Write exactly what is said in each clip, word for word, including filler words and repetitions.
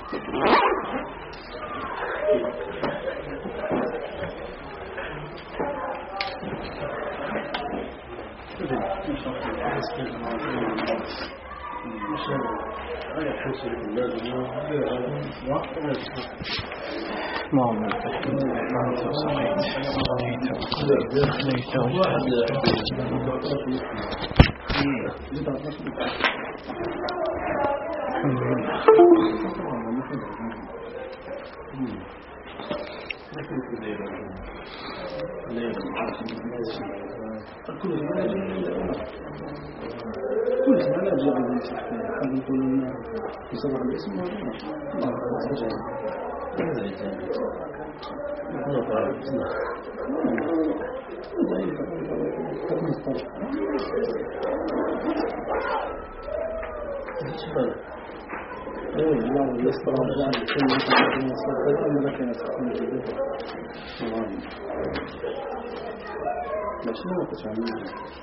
كل اسم لا يجب أن يستحقين هذا يقول يصبح الاسم الله أعزوجه هذا الجانب هذا طالب الله يستر على كل من يصدق أن لك يستحقين جديد ليش ما تفهمين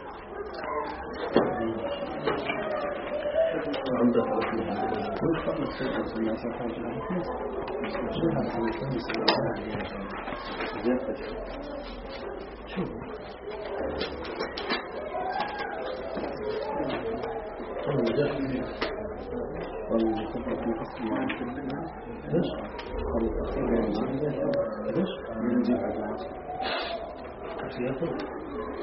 عند كل فرد سيد الناس حاجة شو هذا زيادة شو أنا جاهز والله تبغى تنقسم مع الناس ليش؟ قالوا تأخير ليش؟ من جهة الناس سياسة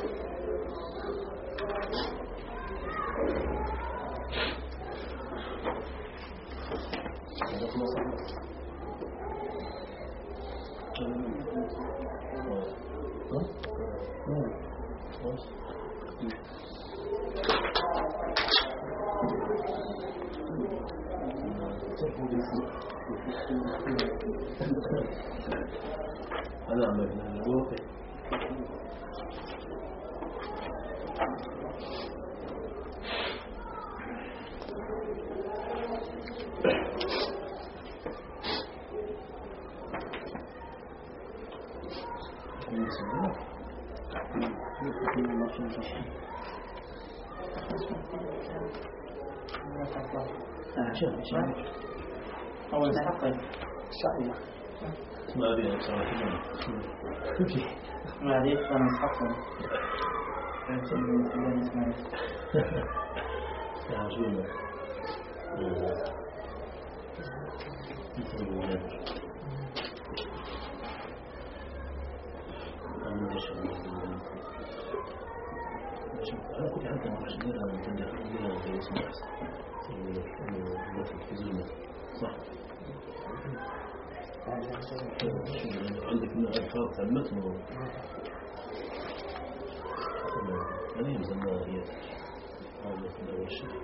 أنا أعمل من الواقع أول حقا شعبي ما أبي أصلاً ما عليك أنا حقا كانت من سلام إسماعيل يعجبنا مثل الولاد أنا مش أنا كنت حتى مش غير أنا كنت أخذها في اسمه في زلمة صح عندك من ألفاظ تعلمتنا أنا يمزلنا هي هذا في أول شيء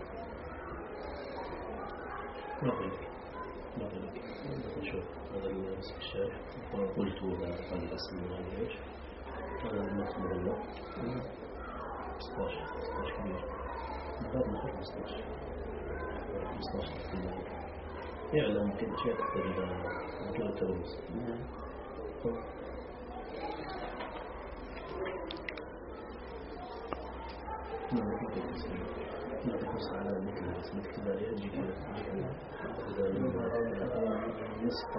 ما قلت ما قلت نشوف هذا الاسم الشارح قلت هذا الاسم هذا إيش هذا المتن والله ستاشر ستاشر كبير هذا نخرج ستاشر ستاشر يعلم كل شيء تحتاج إلى مجال التلوث ما تقص على مثل الاسم الابتدائي يجيك نصف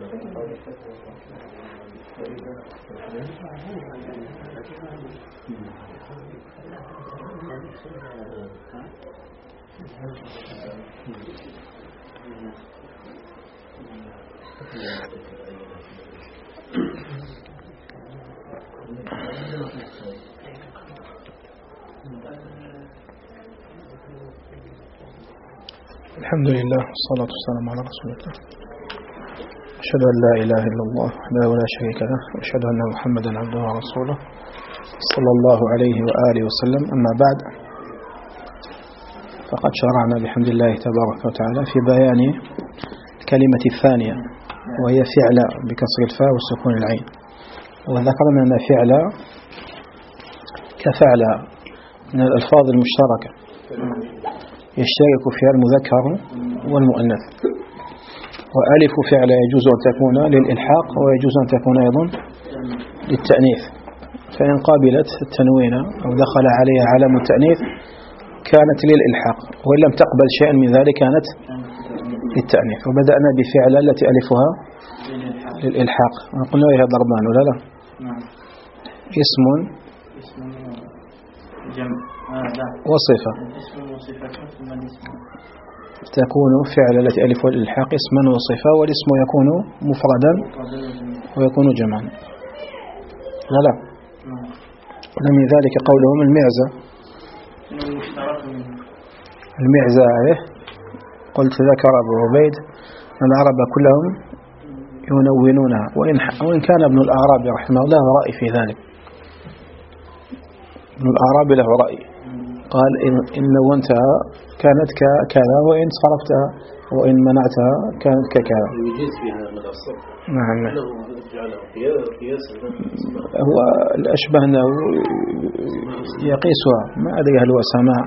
الحمد لله والصلاة والسلام على رسول الله. أشهد أن لا إله إلا الله وحده لا شريك له وأشهد أن محمدا عبده ورسوله صلى الله عليه وآله وسلم. أما بعد، فقد شرعنا بحمد الله تبارك وتعالى في بيان الكلمة الثانية وهي فعل بكسر الفاء وسكون العين، وذكرنا أن فعل كفعل من الألفاظ المشتركة يشترك فيها المذكر والمؤنث، وألف فعل يجوز أن تكون للإلحاق ويجوز أن تكون أيضا للتأنيث، فإن قابلت التنوين أو دخل عليها علم التأنيث كانت للإلحاق، وإن لم تقبل شيئا من ذلك كانت للتأنيث. وبدأنا بفعل التي ألفها للإلحاق، قلنا وهي ضربان ولا لا؟ اسم وصفة تكون فعل التي ألفها للإلحاق اسما وصفة، والاسم يكون مفردا ويكون جمعا لا لا. ومن ذلك قولهم المعزة. المعزة إيه؟ قلت ذكر أبو عبيد أن العرب كلهم ينونونها، وإن, وإن كان ابن الأعرابي رحمه الله رأي في ذلك. ابن الأعرابي له رأي، قال إن, إن نونتها كانت كذا، وإن صرفتها وإن منعتها كانت ككذا. يجيز فيها من الصرف. نعم. هو الأشبه أنه يقيسها، ما أدري هل هو سماع،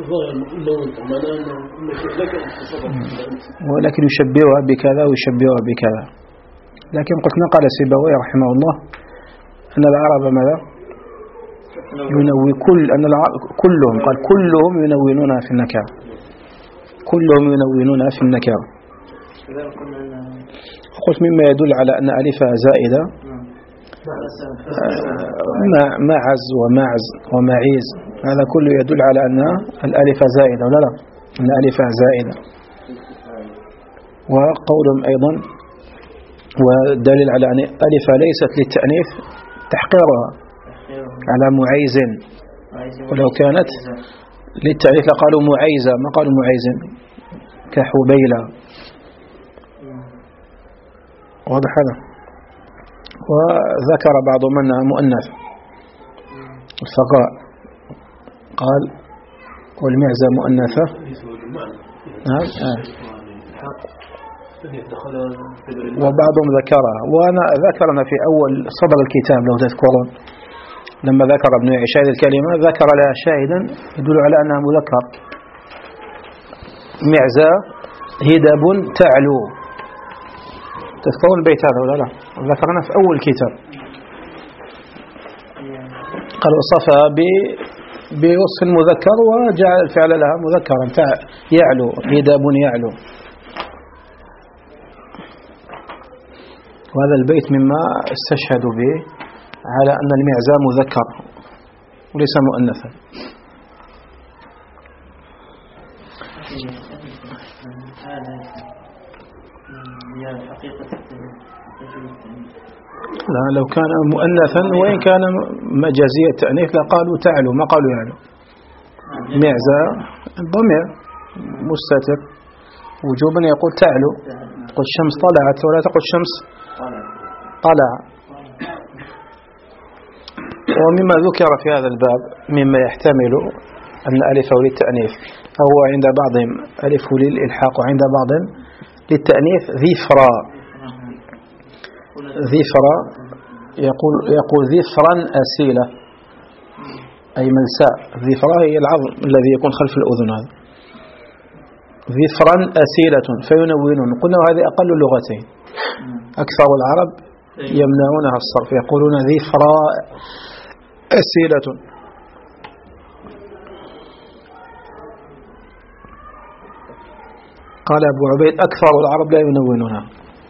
ولكن يشبهها بكذا ويشبهها بكذا. لكن قلت نقل سيبويه رحمه الله أن العرب ماذا ينوي كل أن كلهم قال كلهم ينونونها في النكرة، كلهم ينونونها في النكرة. قلت مما يدل على أن ألفها زائدة معز ومعز ومعيز، هذا كله يدل على أن الألف زائدة ولا لا؟ أن ألفها زائدة. وقولهم أيضا والدليل على أن ألفها ليست للتأنيث تحقيرها على معيز، ولو كانت للتأنيث لقالوا معيزة ما قالوا معيز كحبيلة. واضح هذا؟ وذكر بعض من مؤنث الفقاء قال والمعزة مؤنثة. نعم. وبعضهم ذكرها، وأنا ذكرنا في أول صدر الكتاب لو تذكرون لما ذكر ابن يعيش هذه الكلمة ذكر لها شاهدا يدل على أنها مذكر. معزة هدب تعلو، تذكرون البيت هذا ولا لا؟ ذكرنا في أول كتاب. قال وصفها بوصف المذكر وجعل الفعل لها مذكرا يعلو، هدب يعلو. وهذا البيت مما استشهدوا به على أن المعزة مذكر وليس مؤنثا. لا لو كان مؤنثا وإن كان مجازية التأنيث لقالوا تعلو ما قالوا يعلو. معزة ضمير مستتر وجوبا يقول تعلو، تقول الشمس طلعت ولا تقول الشمس طلع. ومما ذكر في هذا الباب مما يحتمل أن ألفه للتأنيث أو عند بعضهم ألفه للإلحاق وعند بعضهم للتأنيث ذفرا. ذفرا يقول يقول ذفرا أسيلة أي ملساء. ذفرا هي العظم الذي يكون خلف الأذن، هذا ذفرا أسيلة فينونون. قلنا هذه أقل اللغتين، أكثر العرب يمنعونها الصرف يقولون ذفرا أسيلة. قال أبو عبيد أكثر العرب لا ينونونها،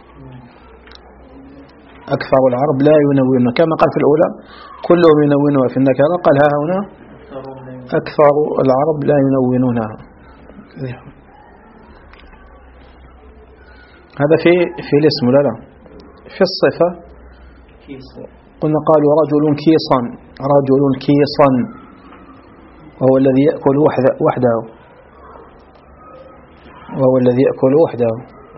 أكثر العرب لا ينونونها كما قال في الأولى كلهم ينونونها في النكرة، قال ها هنا أكثر العرب لا ينونونها. هذا في في الاسم لا لا. في الصفة قلنا قالوا رجل كيصا، رجل كيصا وهو الذي يأكل وحده، وهو الذي يأكل وحده.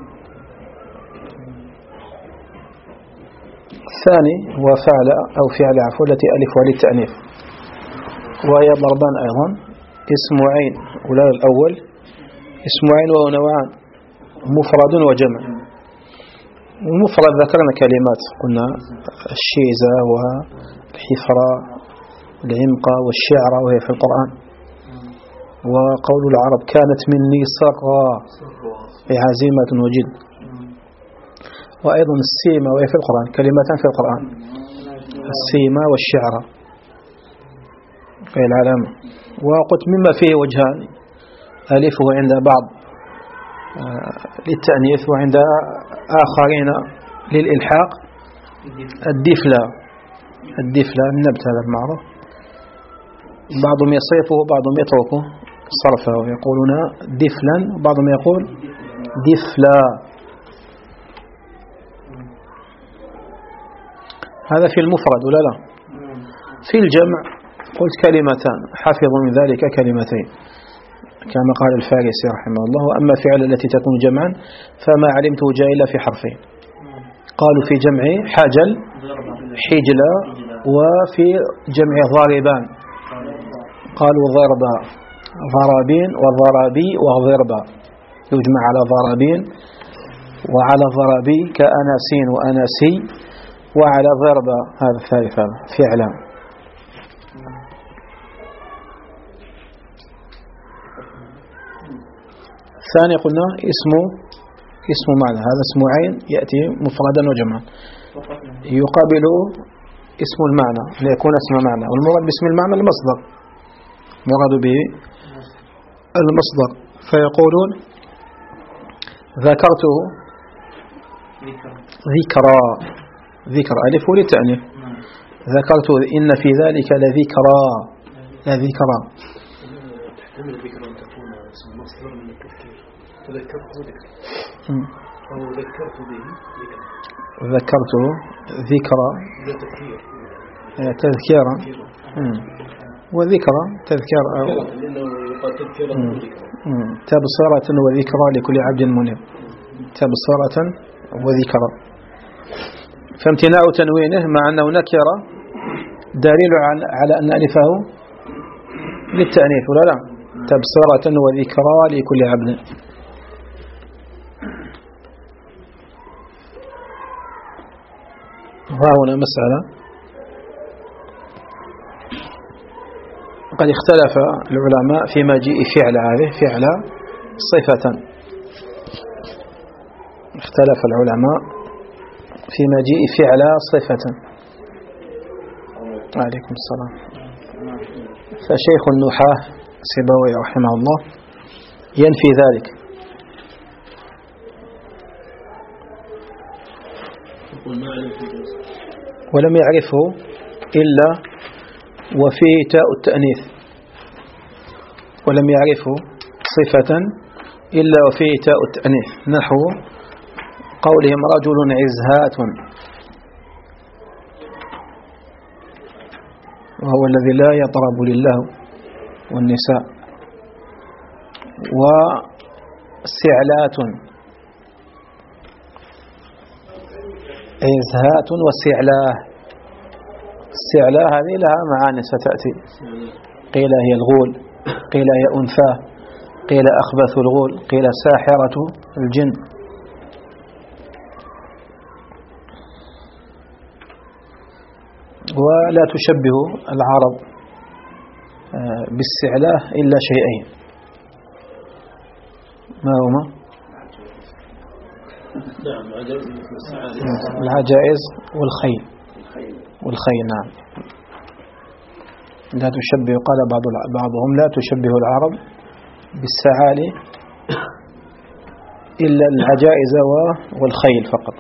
الثاني هو فعل أو فعل عفو التي ألفها للتأنيث، وهي ضربان أيضا، اسم عين ولا الأول اسم عين وهو نوعان مفرد وجمع. المفرد ذكرنا كلمات قلنا الشيزة والحفرة العمقة والشعرة وهي في القرآن. وقول العرب كانت مني صغرى عزيمة وجد. وأيضا السيمة وهي في القرآن، كلمتان في القرآن السيمة والشعرة في العلامة. وقلت مما فيه وجهان ألفه عند بعض للتأنيث، وعند آخرين للإلحاق الدفلة. الدفلة النبت هذا المعروف، بعضهم يصرفه وبعضهم يتركه صرفه ويقولون دفلا، وبعضهم يقول دفلا. هذا في المفرد ولا لا؟ في الجمع قلت كلمتان، حفظوا من ذلك كلمتين كما قال الفارسي رحمه الله. وأما فعل التي تكون جمعا فما علمته جاء إلا في حرفين، قالوا في جمع حجل حجلة، وفي جمع ضاربان قالوا ضربا ضرابين وضرابي وضربا، يجمع على ضرابين وعلى ضرابي كأناسين وأناسي، وعلى ضربا هذا الثالث هذا فعلا. الثاني قلنا اسمه اسم معنى، هذا اسم عين يأتي مفردا وجمعا، يقابله اسم المعنى ليكون اسم معنى، والمراد باسم المعنى المصدر، مراد به المصدر. فيقولون ذكرته ذكرى، ذكر ألف للتأنيث، ذكرت إن في ذلك لذكرى لذكرى. تحتمل الذكرى أن تكون اسم مصدر من التذكير، تذكرت ذكر أو ذكرت به ذكر، ذكرته ذكرى تذكير تذكيرا، وذكرى تذكير أو لأنه يقال تذكيرا وذكرى، تبصرة وذكرى لكل عبد منيب، تبصرة وذكرى. فامتناع تنوينه مع أنه نكرة دليل على أن ألفه للتأنيث ولا لا؟ تبصرة وذكرى لكل عبد. وهنا مسألة قد اختلف العلماء في مجيء فعل هذه فعل صفة، اختلف العلماء في مجيء فعل صفة. عليكم السلام. فشيخ النحاة سيبويه رحمه الله ينفي ذلك، ولم يعرفه إلا وفيه تاء التأنيث، ولم يعرفه صفة إلا وفيه تاء التأنيث، نحو قولهم رجل عزهات، وهو الذي لا يطرب لله والنساء، وسعلات، عزهات وسعلاه. السعلاه هذه لها معاني ستأتي، قيل هي الغول، قيل هي أنثاه، قيل أخبث الغول، قيل ساحرة الجن. ولا تشبه العرب بالسعلاه إلا شيئين، ما هما؟ العجائز والخيل، والخيل نعم. لا تشبه، قال بعض بعضهم لا تشبه العرب بالسعالي إلا العجائز والخيل فقط.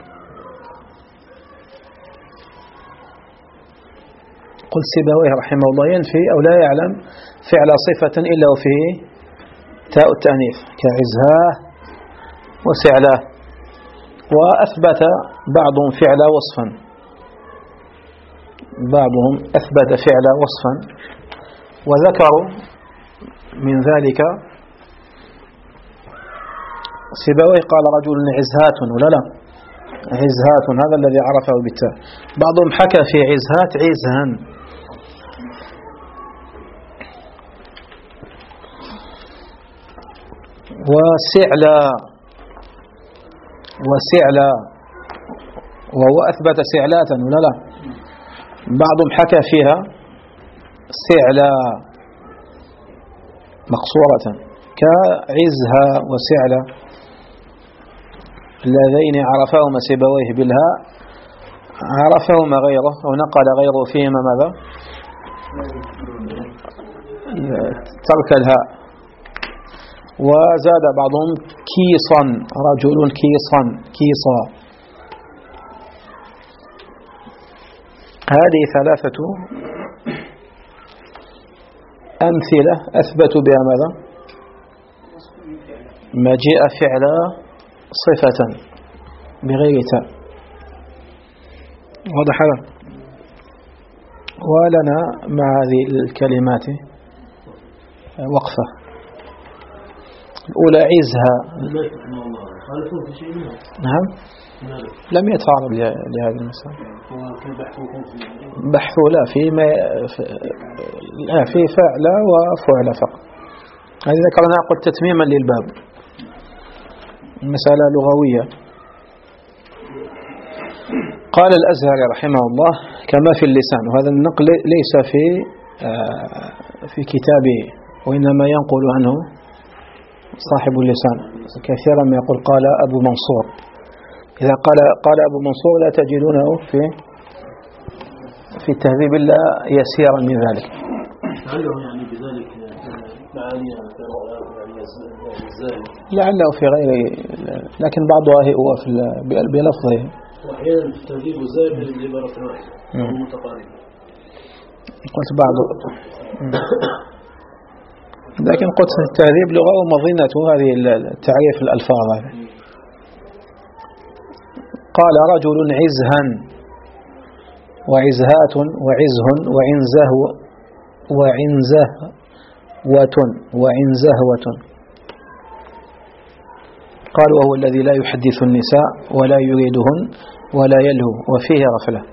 قل سيبويه رحمه الله ينفي أو لا يعلم فعل صفة إلا وفيه تاء التأنيث كعزهاه وسعلاه. وأثبت بعضهم فعل وصفا، بعضهم أثبت فعل وصفا، وذكروا من ذلك سيبويه قال رجل عزهات ولا لا؟ عزهات هذا الذي عرفه بالتاء. بعضهم حكى في عزهات عزها، وسعلا وسعلا وهو أثبت سعلات ولا لا؟ بعضهم حكى فيها سعلا مقصورة كعزها وسعلا اللذين عرفهما سيبويه بالهاء، عرفهما غيره أو نقل غيره فيهما ماذا؟ ترك الهاء. وزاد بعضهم كيصا، رجل كيصا كيصا. هذه ثلاثة أمثلة أثبتوا بها ماذا؟ مجيء فعل صفة بغير تاء. واضح هذا؟ ولنا مع هذه الكلمات وقفة. الأولى عزها. نعم لم يتعرض لهذه المسألة. بحث لا في ما لا في فعل وفعل فقط. هذه ذكرنا قلت تتميما للباب، مسألة لغوية. قال الأزهري رحمه الله كما في اللسان، وهذا النقل ليس في في كتابه وإنما ينقل عنه صاحب اللسان. كثيرا ما يقول قال أبو منصور، إذا قال قال أبو منصور لا تجدونه في في التهذيب إلا يسيرا من ذلك. يعني بذلك معاني لعله في غير، لكن بعضها هو في بلفظه. وأحيانا التهذيب زائد من العبارة الواحدة متقاربة. قلت بعض، لكن قلت التهذيب لغة ومظنته هذه التعريف الألفاظ. قال رجل عزها وعزهات وعزه وعنزه وعنزهوة وعنزهوة. قال وهو الذي لا يحدث النساء ولا يريدهن ولا يلهو وفيه غفلة.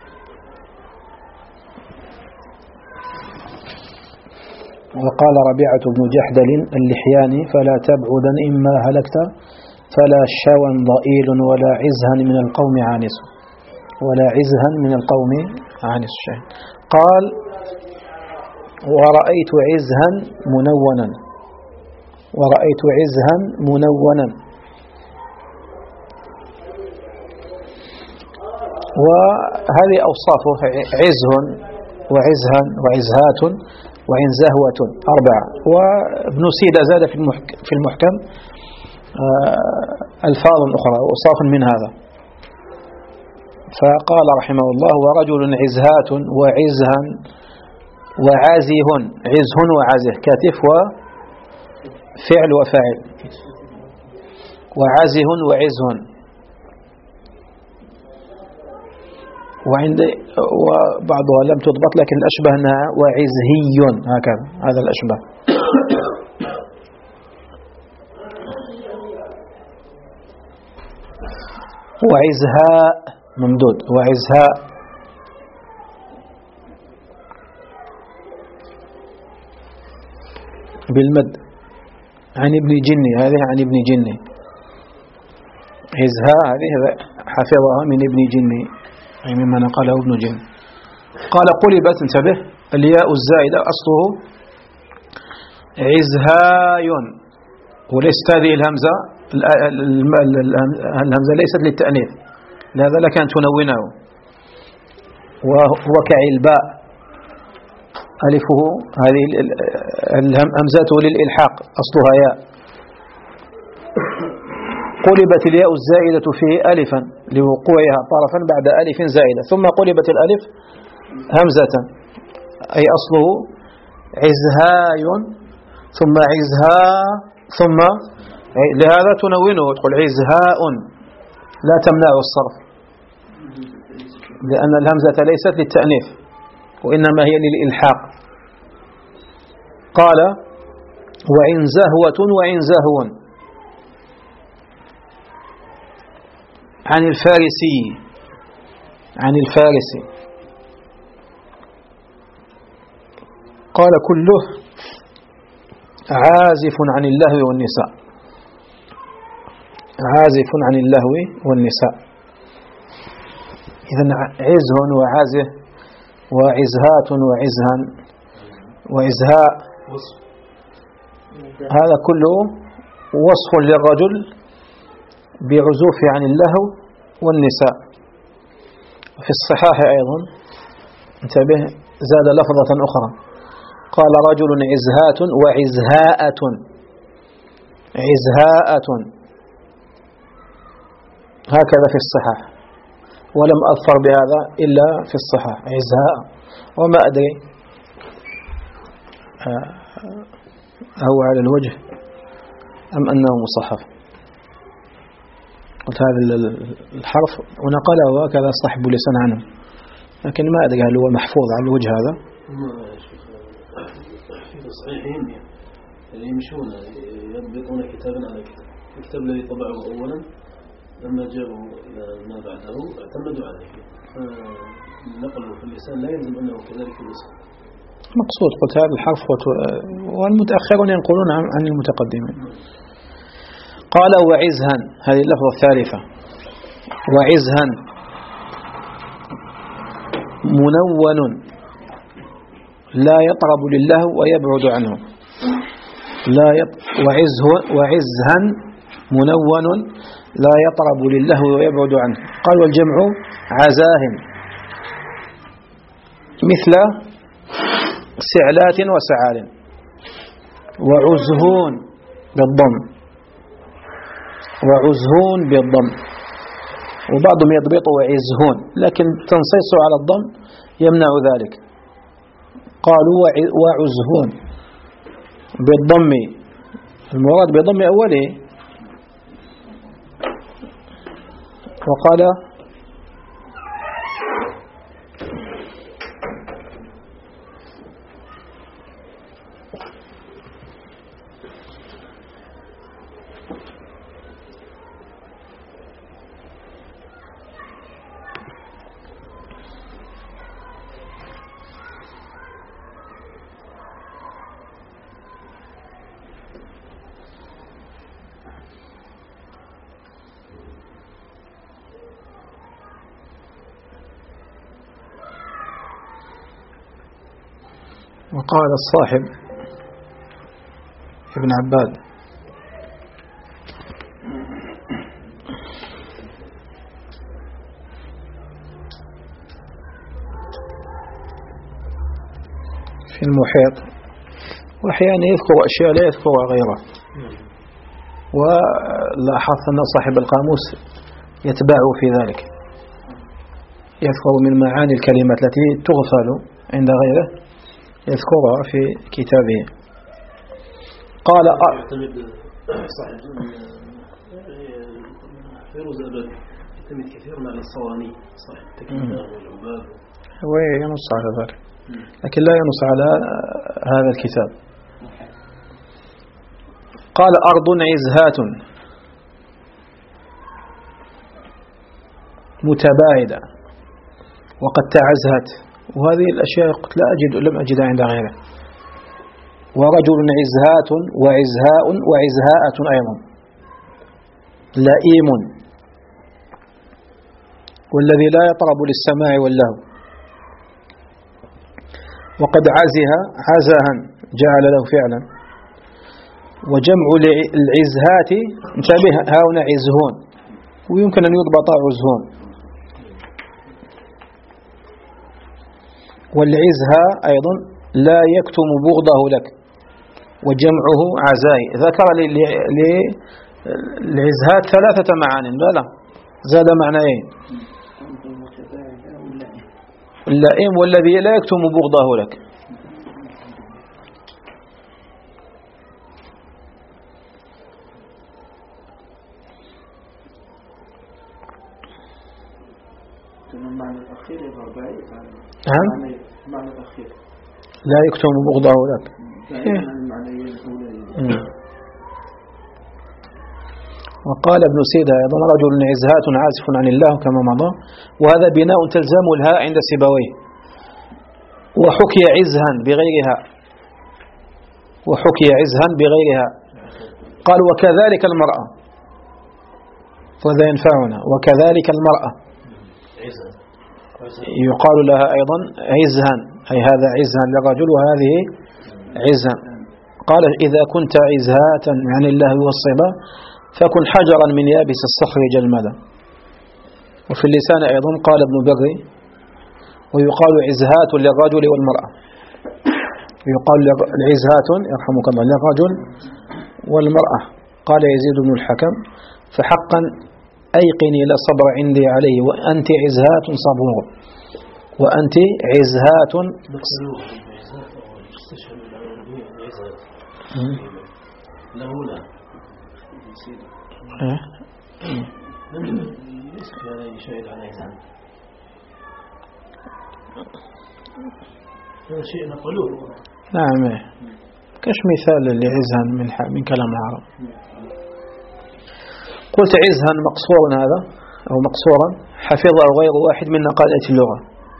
وقال ربيعة بن جحدل اللحياني فلا تبعدا إما هلكت فلا شوى ضئيل ولا عزها من القوم عانس، ولا عزها من القوم عانس شيء. قال ورأيت عزها منونا، ورأيت عزها منونا. وهذه أوصافه عزه وعزها وعزهات وعنزهوة أربعة. وابن سيدة زاد في المحكم ألفاظ أخرى وأوصاف من هذا. فقال رحمه الله ورجل عزهات وعزها وعازه، عزه وعازه كاتف وفعل وفاعل، وعازه وعزه. وعند وبعضها لم تضبط لكن الأشبه أنها وعزهي هكذا، هذا الأشبه. وعزهاء ممدود، وعزهاء. بالمد عن ابن جني، هذه عن ابن جني. عزهاء هذه حفظها من ابن جني أي مما نقله ابن جن. قال قلبت، انتبه، الياء الزائدة أصله عزهاي، وليست هذه الهمزة الهمزة ليست للتأنيث، لهذا لكان تنونه. وهو كعلباء ألفه هذه همزته للإلحاق أصلها ياء. قلبت الياء الزائدة فيه ألفا لوقوعها طرفا بعد ألف زائدة، ثم قلبت الألف همزة أي أصله عزهاي ثم عزها ثم، لهذا تنونه تقول عزهاء لا تمنع الصرف، لأن الهمزة ليست للتأنيث وإنما هي للإلحاق. قال وعنزهوة وعنزهون عن الفارسي، عن الفارسي. قال كله عازف عن اللهو والنساء، عازف عن اللهو والنساء. إذن عزه وعازه وعزهات وعزها وعزهاء، هذا كله وصف للرجل بعزوف عن اللهو والنساء. في الصحاح أيضا انتبه زاد لفظة أخرى، قال رجل عزهات وعزهاءة، عزهاءة هكذا في الصحاح، ولم أظفر بهذا إلا في الصحاح عزهاء، وما أدري هو على الوجه أم أنه مصحف. قلت هذا الحرف ونقله هكذا صاحب لسان عنه، لكن ما أدري هل هو محفوظ على الوجه هذا. في الصحيحين يعني يمشون يضبطون كتابا على كتاب، الكتاب الذي طبعه أولا لما جاءوا إلى ما بعده اعتمدوا عليه، فنقله في اللسان لا يلزم أنه كذلك اللسان. مقصود قلت هذا الحرف والمتأخرون ينقلون عن المتقدمين. قال وعزها، هذه اللفظة الثالثة، وعزها منون لا يطرب لله ويبعد عنه، لا يط... وعزه وعزها منون لا يطرب لله ويبعد عنه. قال والجمع عزاهم مثل سعلات وسعال. وعزهون بالضم، وعزهون بالضم، وبعضهم يضبط وعزهون، لكن تنصيصه على الضم يمنع ذلك. قالوا وعزهون بالضم، المراد بضم أوله. وقال وقال الصاحب ابن عباد في المحيط، وأحيانا يذكر أشياء لا يذكر غيرها، ولاحظت أن صاحب القاموس يتبعه في ذلك، يذكر من معاني الكلمات التي تغفل عند غيره يذكرها في كتابه. قال يعتمد صاحب فيروز أبدي يعتمد كثيرا على الصواني، صاحب التكليف والعباد، هو ينص على ذلك، لكن لا ينص على هذا الكتاب. قال أرض عزهات متباعدة وقد تعزهت، وهذه الأشياء قلت لا أجد لم أجدها عند غيره. ورجل عزهات وعزهاء وعزهاءة أيضا، لئيم والذي لا يطرب للسماع واللهو. وقد عزها عزها جعل له فعلا. وجمع العزهات انتبه هنا عزهون، ويمكن أن يضبط عزهون. والعزها أيضا لا يكتم بغضه لك، وجمعه عزاي. ذكر للعزهات ثلاثة معان، لا لا زاد معنيين، اللئيم والذي لا يكتم بغضه لك. المعنى الأخير يظهر بعيد عن المعنى الأخير، لا يكتم بغضه لك. وقال ابن سيدة أيضا رجل عزهات عازف عن الله كما مضى، وهذا بناء تلزم الهاء عند سيبويه. وحكي عزها بغيرها، وحكي عزها بغيرها. قال وكذلك المرأة، وهذا ينفعنا. وكذلك المرأة يقال لها أيضا عزها، أي هذا عزها للرجل وهذه عزها. قال إذا كنت عزهاة عن الله والصبا فكن حجرا من يابس الصخر جلمدا. وفي اللسان أيضا قال ابن بري ويقال عزهات للرجل والمرأة، يقال العزهات يرحمك الله للرجل والمرأة. قال يزيد بن الحكم فحقا أيقني لا صبر عندي عليه وأنت عزهات صبور وأنت عزهات له لا ليس هذا شيء على عزهان هذا شيء نقلوه. نعم كش مثال لعزهان من من كلام العرب. قلت عزهان مقصورا هذا أو مقصورا حفظه غير واحد من نقالة اللغة،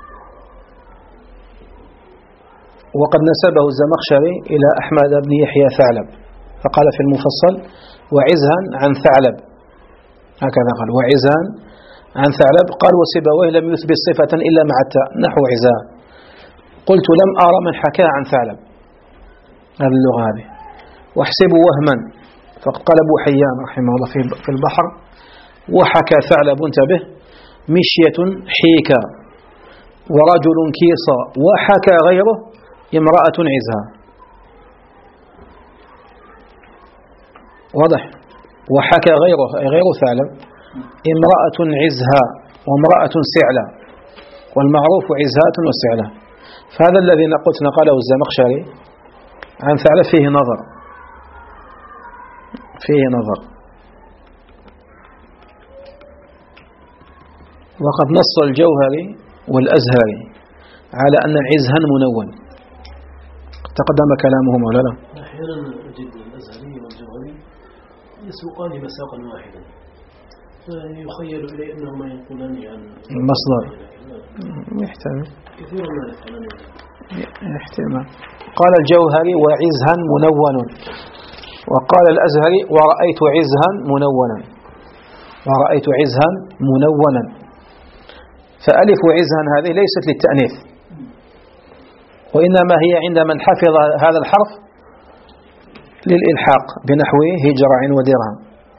وقد نسبه الزمخشري إلى أحمد بن يحيى ثعلب فقال في المفصل وعزهان عن ثعلب، هكذا قال وعزهان عن ثعلب. قال وسيبويه لم يثبت صفة إلا مع التاء نحو عزهان. قلت لم أرى من حكى عن ثعلب هذه اللغة هذه واحسب وهما، فقد قال أبو حيان رحمه الله في البحر وحكى ثعلب انتبه مشية حيكا ورجل كيصا وحكى غيره امرأة عزها. واضح؟ وحكى غيره أي غير ثعلب امرأة عزها وامرأة سعلة، والمعروف عزهات وسعلة. فهذا الذي قلت نقله الزمخشري عن ثعلب فيه نظر فيه نظر وقد نص الجوهري والأزهري على أن عزها منون. تقدم كلامهم ولا لا؟ أحيانا أجد الأزهري والجوهري يسوقان مساقا واحدا فيخيل إلي أنهما ينقلان عن المصدر. يحتمل كثيرا ما يفعلان يحتمل. قال الجوهري وعزها منون، وقال الأزهري ورأيت عزها منونا ورأيت عزها منونا. فألف عزها هذه ليست للتأنيث، وإنما هي عند من حفظ هذا الحرف للإلحاق بنحو هجرع ودرهم.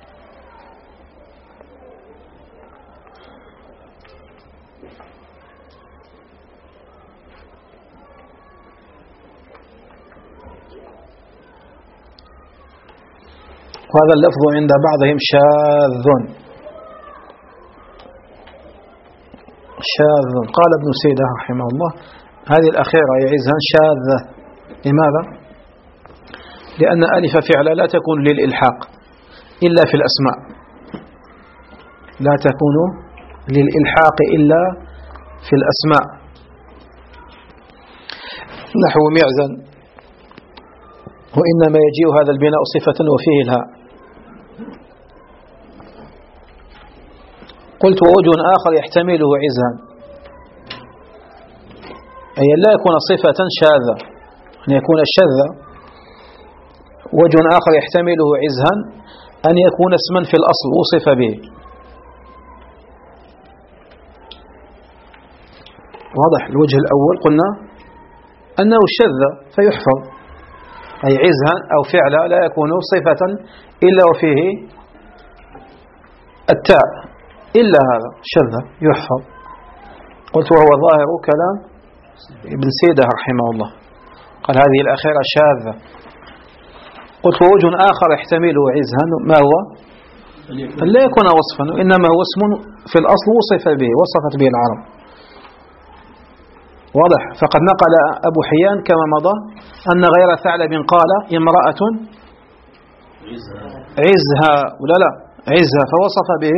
وهذا اللفظ عند بعضهم شاذ شاذ. قال ابن سيدة رحمه الله هذه الأخيرة يعزها شاذة. لماذا؟ لأن ألف فعل لا تكون للإلحاق إلا في الأسماء، لا تكون للإلحاق إلا في الأسماء نحو معزا، وإنما يجيء هذا البناء صفة وفيه الهاء. قلت ووجه آخر يحتمله عزها أي لا يكون صفة شاذة، أن يكون الشذ. وجه آخر يحتمله عزها أن يكون اسما في الأصل وصف به. واضح؟ الوجه الأول قلنا أنه الشذ فيحفظ، أي عزها أو فعلا لا يكون صفة إلا وفيه التاء إلا هذا شذ يحفظ. قلت وهو ظاهر كلام ابن سيدة رحمه الله، قال هذه الأخيرة شاذة. قلت ووجه آخر يحتمله عزها ما هو؟ أن لا يكون وصفا، إنما هو اسم في الأصل وصف به وصفت به العرب. واضح؟ فقد نقل أبو حيان كما مضى أن غير ثعلب قال امرأة عزها ولا لا عزها فوصف به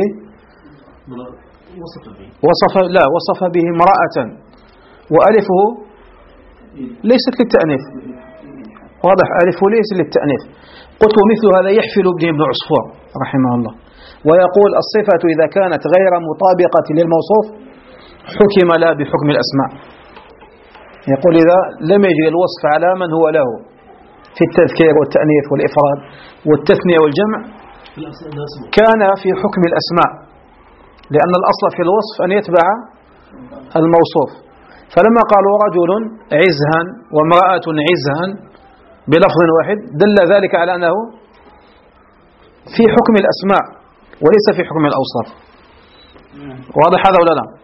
وصف لا وصف به امرأة وألفه ليست للتأنيث. واضح؟ ألفه ليس للتأنيث. قلت مثل هذا يحفل ابن ابن عصفور رحمه الله ويقول الصفة إذا كانت غير مطابقة للموصوف حكم لا بحكم الأسماء. يقول إذا لم يجي الوصف على من هو له في التذكير والتأنيث والإفراد والتثنية والجمع كان في حكم الأسماء، لأن الأصل في الوصف أن يتبع الموصوف. فلما قالوا رجل عزها وامرأة عزها بلفظ واحد دل ذلك على أنه في حكم الأسماء وليس في حكم الأوصاف. واضح هذا ولا لا؟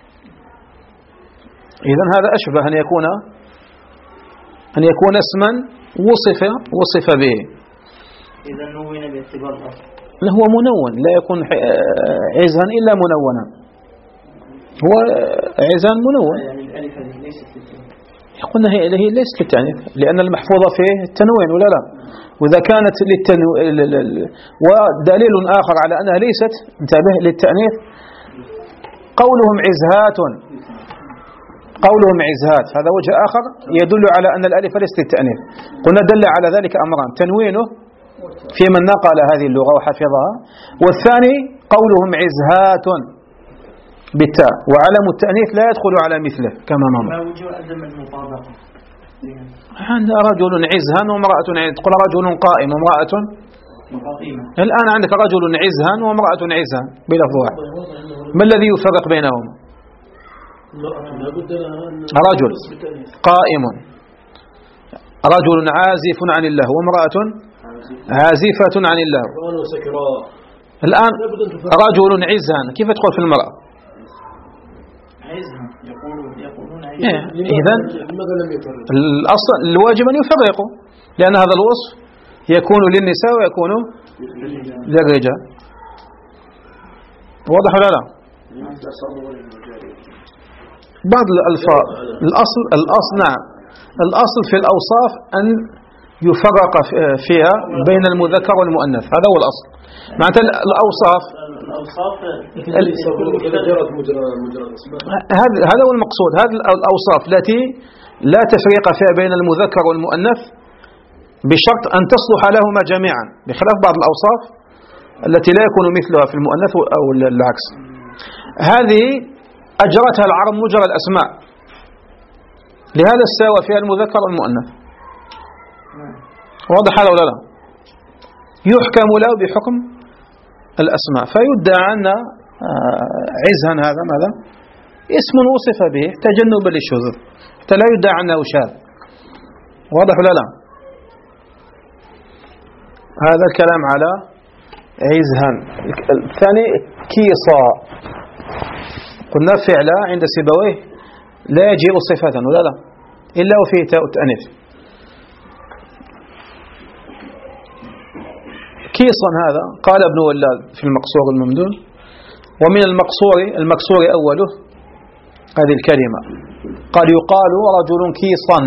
إذن هذا أشبه أن يكون أن يكون اسما وصف وصف به. إذا نوين باعتبار الأصل هو منون، لا يكون عزها إلا منونا، هو عزان منون. يعني الألف هذه ليست للتأنيث، قلنا هي هي ليست للتأنيث لأن المحفوظة فيه التنوين ولا لا؟ وإذا كانت للتنو... ودليل آخر على أنها ليست انتبه للتأنيث قولهم عزهات، قولهم عزهات هذا وجه آخر يدل على أن الألف ليست للتأنيث. قلنا دل على ذلك أمران: تنوينه في من نقل هذه اللغة وحفظها، والثاني قولهم عزهات بالتاء، وعلم التأنيث لا يدخل على مثله كما مر. ما وجه عدم المطابقة؟ عند رجل عزها وامرأة عزها، تقول رجل قائم وامرأة قائمة. الآن عندك رجل عزها وامرأة عزها بلفظ واحد، ما الذي يفرق بينهما؟ رجل قائم، رجل عازف عن الله، وامرأة عازفة عن الله. الآن رجل عزها كيف تقول في المرأة؟ عزها يقولون يقولون إيه. إذن الأصل الواجب أن يفرقوا، لأن هذا الوصف يكون للنساء ويكون للرجال. واضح ولا لا؟ بعض الألفاظ الأصل الأصل نعم الأصل في الأوصاف أن يفرق فيها بين المذكر والمؤنث، هذا هو الأصل. معناتها الأوصاف هذا هو المقصود، هذه الأوصاف التي لا تفريق فيها بين المذكر والمؤنث بشرط أن تصلح لهما جميعا، بخلاف بعض الأوصاف التي لا يكون مثلها في المؤنث أو العكس. هذه أجرتها العرب مجرى الأسماء، لهذا استوى فيها المذكر والمؤنث. واضح هذا ولا لا؟ يحكم له بحكم الأسماء، فيدعى أن عزها هذا ماذا؟ اسم وصف به تجنبا للشذوذ، حتى لا يدعى أنه شاذ. واضح ولا لا؟ هذا الكلام على عزها. الثاني كيصا، قلنا فعلا عند سيبويه لا يجيء صفة ولا لا إلا وفيه تاء التأنيث. كيصا هذا قال ابن ولاد في المقصور الممدود: ومن المقصور المكسور أوله هذه الكلمة، قال يقال رجل كيصا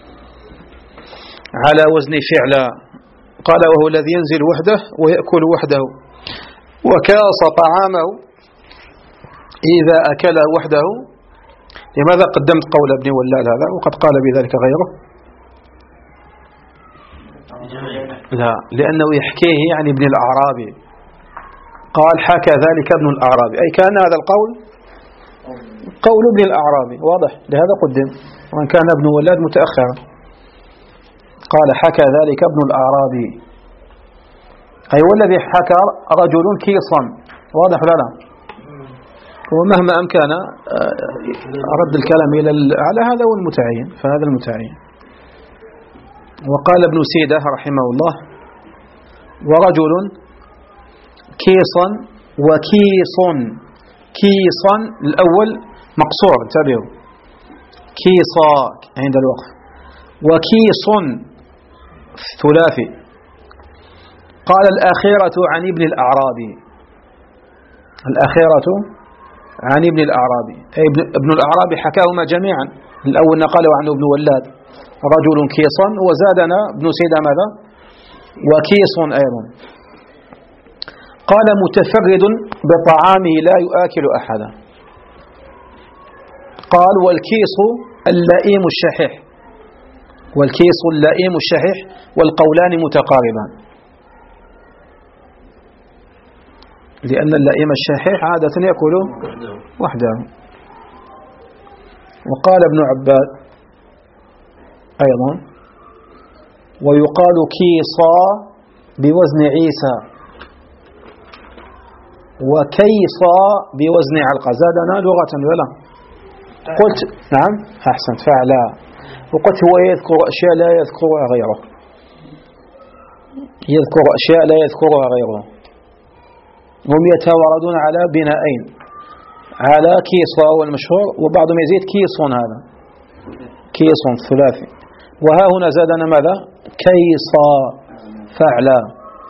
على وزن فعلا، قال وهو الذي ينزل وحده ويأكل وحده، وكاص طعامه إذا أكل وحده. لماذا قدمت قول ابن ولاد هذا وقد قال بذلك غيره؟ لا، لأنه يحكيه عن ابن الأعرابي، قال حكى ذلك ابن الأعرابي، أي كان هذا القول قول ابن الأعرابي. واضح؟ لهذا قدم، وأن كان ابن ولاد متأخرا. قال حكى ذلك ابن الأعرابي، أي والذي حكى رجل كيصا. واضح ولا لا؟ ومهما أمكن رد الكلام إلى على هذا هو المتعين، فهذا المتعين. وقال ابن سيدة رحمه الله: ورجل كيصا وكيص. كيصا الأول مقصور، انتبهوا، كيصا عند الوقف، وكيص ثلاثي. قال الأخيرة عن ابن الأعرابي، الأخيرة عن ابن الأعرابي، أي ابن الأعرابي حكاهما جميعا. الأول نقله عنه ابن ولاد رجل كيصا، وزادنا ابن سيدة ماذا؟ وكيص أيضا. قال متفرد بطعامه لا يؤكل أحدا. قال والكيص اللئيم الشحيح، والكيص اللئيم الشحيح، والقولان متقاربان، لأن اللئيم الشحيح عادة يأكل وحده. وقال ابن عباد أيضا: ويقال كيصا بوزن عيسى، وكيصا بوزن علقة. زادنا لغة ولا؟ قلت نعم أحسنت فعلا. وقلت هو يذكر أشياء لا يذكرها غيره، يذكر أشياء لا يذكرها غيره. هم يتواردون على بنائين، على كيصا والمشهور، وبعضهم يزيد كيصون، هذا كيصون ثلاثي. وها هنا زادنا ماذا؟ كيصا فعلا.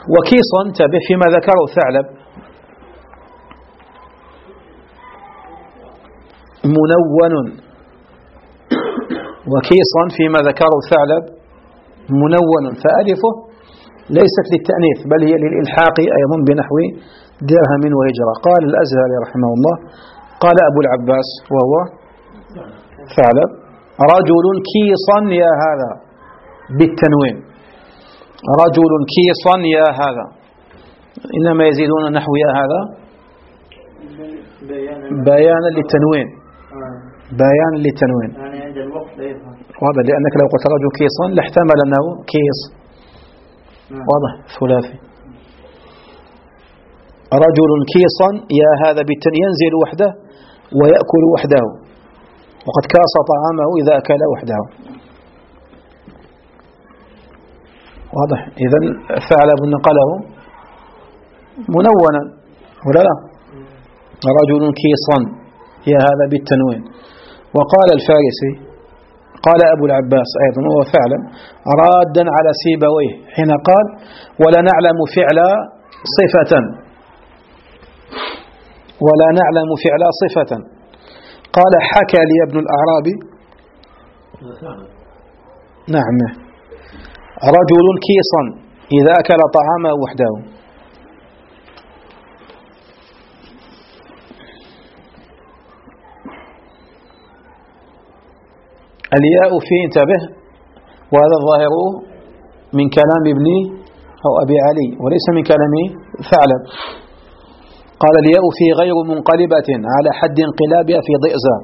وكيصا انتبه فيما ذكره ثعلب منون، وكيصا فيما ذكره ثعلب منون، فألفه ليست للتأنيث بل هي للإلحاق أيضا بنحو درهم وهجرة. قال الأزهري رحمه الله قال أبو العباس وهو ثعلب رجل كيصا يا هذا بالتنوين، رجل كيصا يا هذا، إنما يزيدون نحو يا هذا بيانا للتنوين، بيانا للتنوين يعني عند الوقت لا يفهم. واضح، لأنك لو قلت رجل كيصا لاحتمل أنه كيص، واضح ثلاثي. رجل كيصا يا هذا بالتنوين ينزل وحده ويأكل وحده، وقد كاس طعامه إذا أكل وحده. واضح، إذن ثعلب نقله منونا ولا لا؟ رجل كيصا يا هذا بالتنوين. وقال الفارسي قال أبو العباس أيضا وهو ثعلب رادا على سيبويه حين قال ولا نعلم فعل صفة، ولا نعلم فعل صفة. قال حكى لي ابن الأعرابي نعم رجل كيصا إذا أكل طعامه وحده. الياء فيه انتبه، وهذا الظاهر من كلام ابن أو أبي علي وليس من كلام ثعلب. قال الياء فيه غير منقلبة على حد انقلابها في ضئزة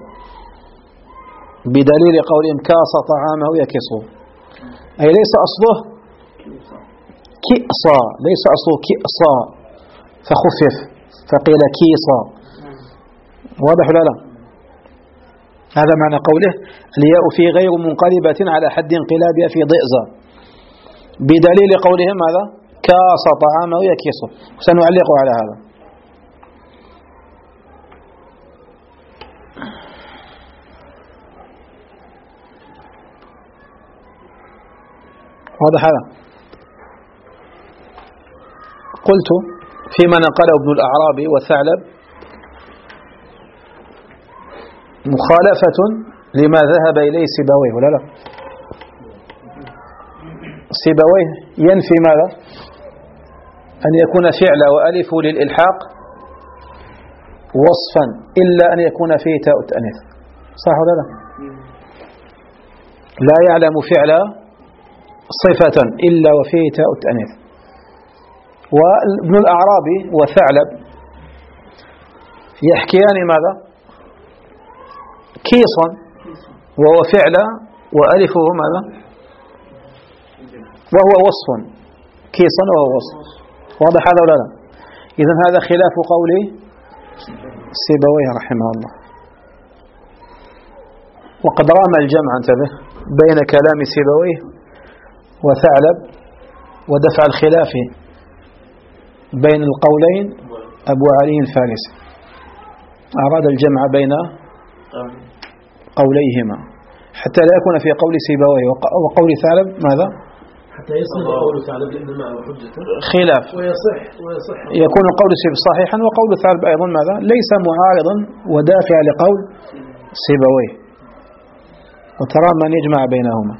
بدليل قولهم كاس طعامه يكسه، أي ليس أصله كئصا، ليس أصله كئصا فخفف فقيل كيصا. واضح ولا لا؟ هذا معنى قوله الياء في غير منقلبة على حد انقلابها في ضئزة بدليل قولهم هذا كاس طعامه يكسه. سنعلق على هذا. واضح هذا؟ قلت فيما نقله ابن الأعرابي وثعلب مخالفة لما ذهب إليه سيبويه ولا لا؟ سيبويه ينفي ماذا؟ أن يكون فعل وألف للإلحاق وصفا إلا أن يكون فيه تاء التأنيث، صح ولا لا؟ لا يعلم فعل صفة إلا وفيه تاء التأنيث. وابن الأعرابي وثعلب يحكيان ماذا؟ كيصا وهو فعل وألفه ماذا؟ وهو وصف، كيصا وهو وصف. واضح هذا ولا لا؟ إذن هذا خلاف قولي سيبويه رحمه الله. وقد رام الجمع انتبه بين كلام سيبويه وثعلب ودفع الخلاف بين القولين أبو علي الفارسي، أراد الجمع بين قوليهما حتى لا يكون في قول سيبويه وقول ثعلب ماذا؟ حتى يصل قول ثعلب لأن معه حجة خلاف، ويصح ويصح يكون قول سيب صحيحا وقول ثعلب أيضا ماذا؟ ليس معارضا ودافع لقول سيبويه، وترى من يجمع بينهما.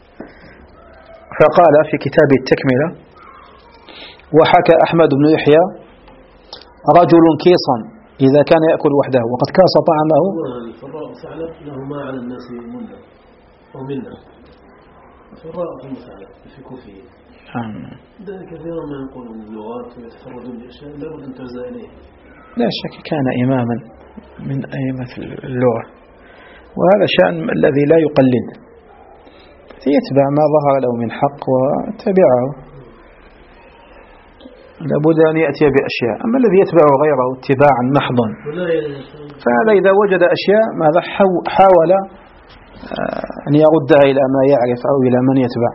فقال في كتاب التكملة وحكى أحمد بن يحيى رجل كيصا إذا كان يأكل وحده وقد كاس طعامه. الفراء ثعلب له ما على الناس منا أو منا، الفراء ثم ثعلب في كوفيه كثيرا ما ينقلون اللغات ويتفردون بأشياء لابد أن ترجع إليه. لا شك كان إماما من أئمة اللغة، وهذا شأن الذي لا يقلد، يتبع ما ظهر له من حق وتبعه، لابد أن يأتي بأشياء. أما الذي يتبع غيره اتباعا محضا فهذا إذا وجد أشياء ماذا حاول أن يردها إلى ما يعرف أو إلى من يتبع.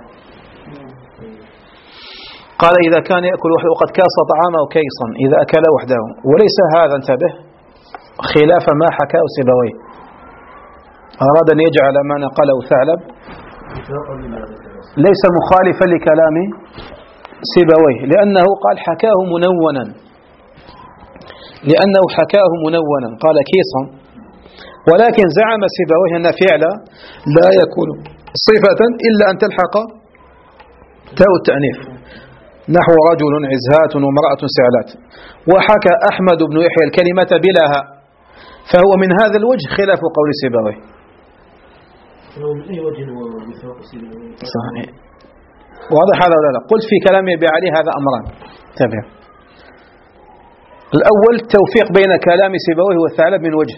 قال إذا كان يأكل وحده وقد كاس طعامه كيصا إذا أكل وحده، وليس هذا انتبه خلاف ما حكاه سيبويه، أراد أن يجعل ما نقله ثعلب ليس مخالفا لكلام سيبويه لأنه قال حكاه منونا لأنه حكاه منونا قال كيصا، ولكن زعم سيبويه أن فعل لا يكون صفة إلا أن تلحق تاء التأنيث نحو رجل عزهات وامرأة سعلات. وحكى أحمد بن يحيى الكلمة بلا هاء، فهو من هذا الوجه خلاف قول سيبويه. من أي وجه هو وفاق سيبويه؟ صحيح. واضح هذا ولا لا؟ قلت في كلام أبي علي هذا أمران تابع. الأول توفيق بين كلام سيبويه والثعلب من وجه،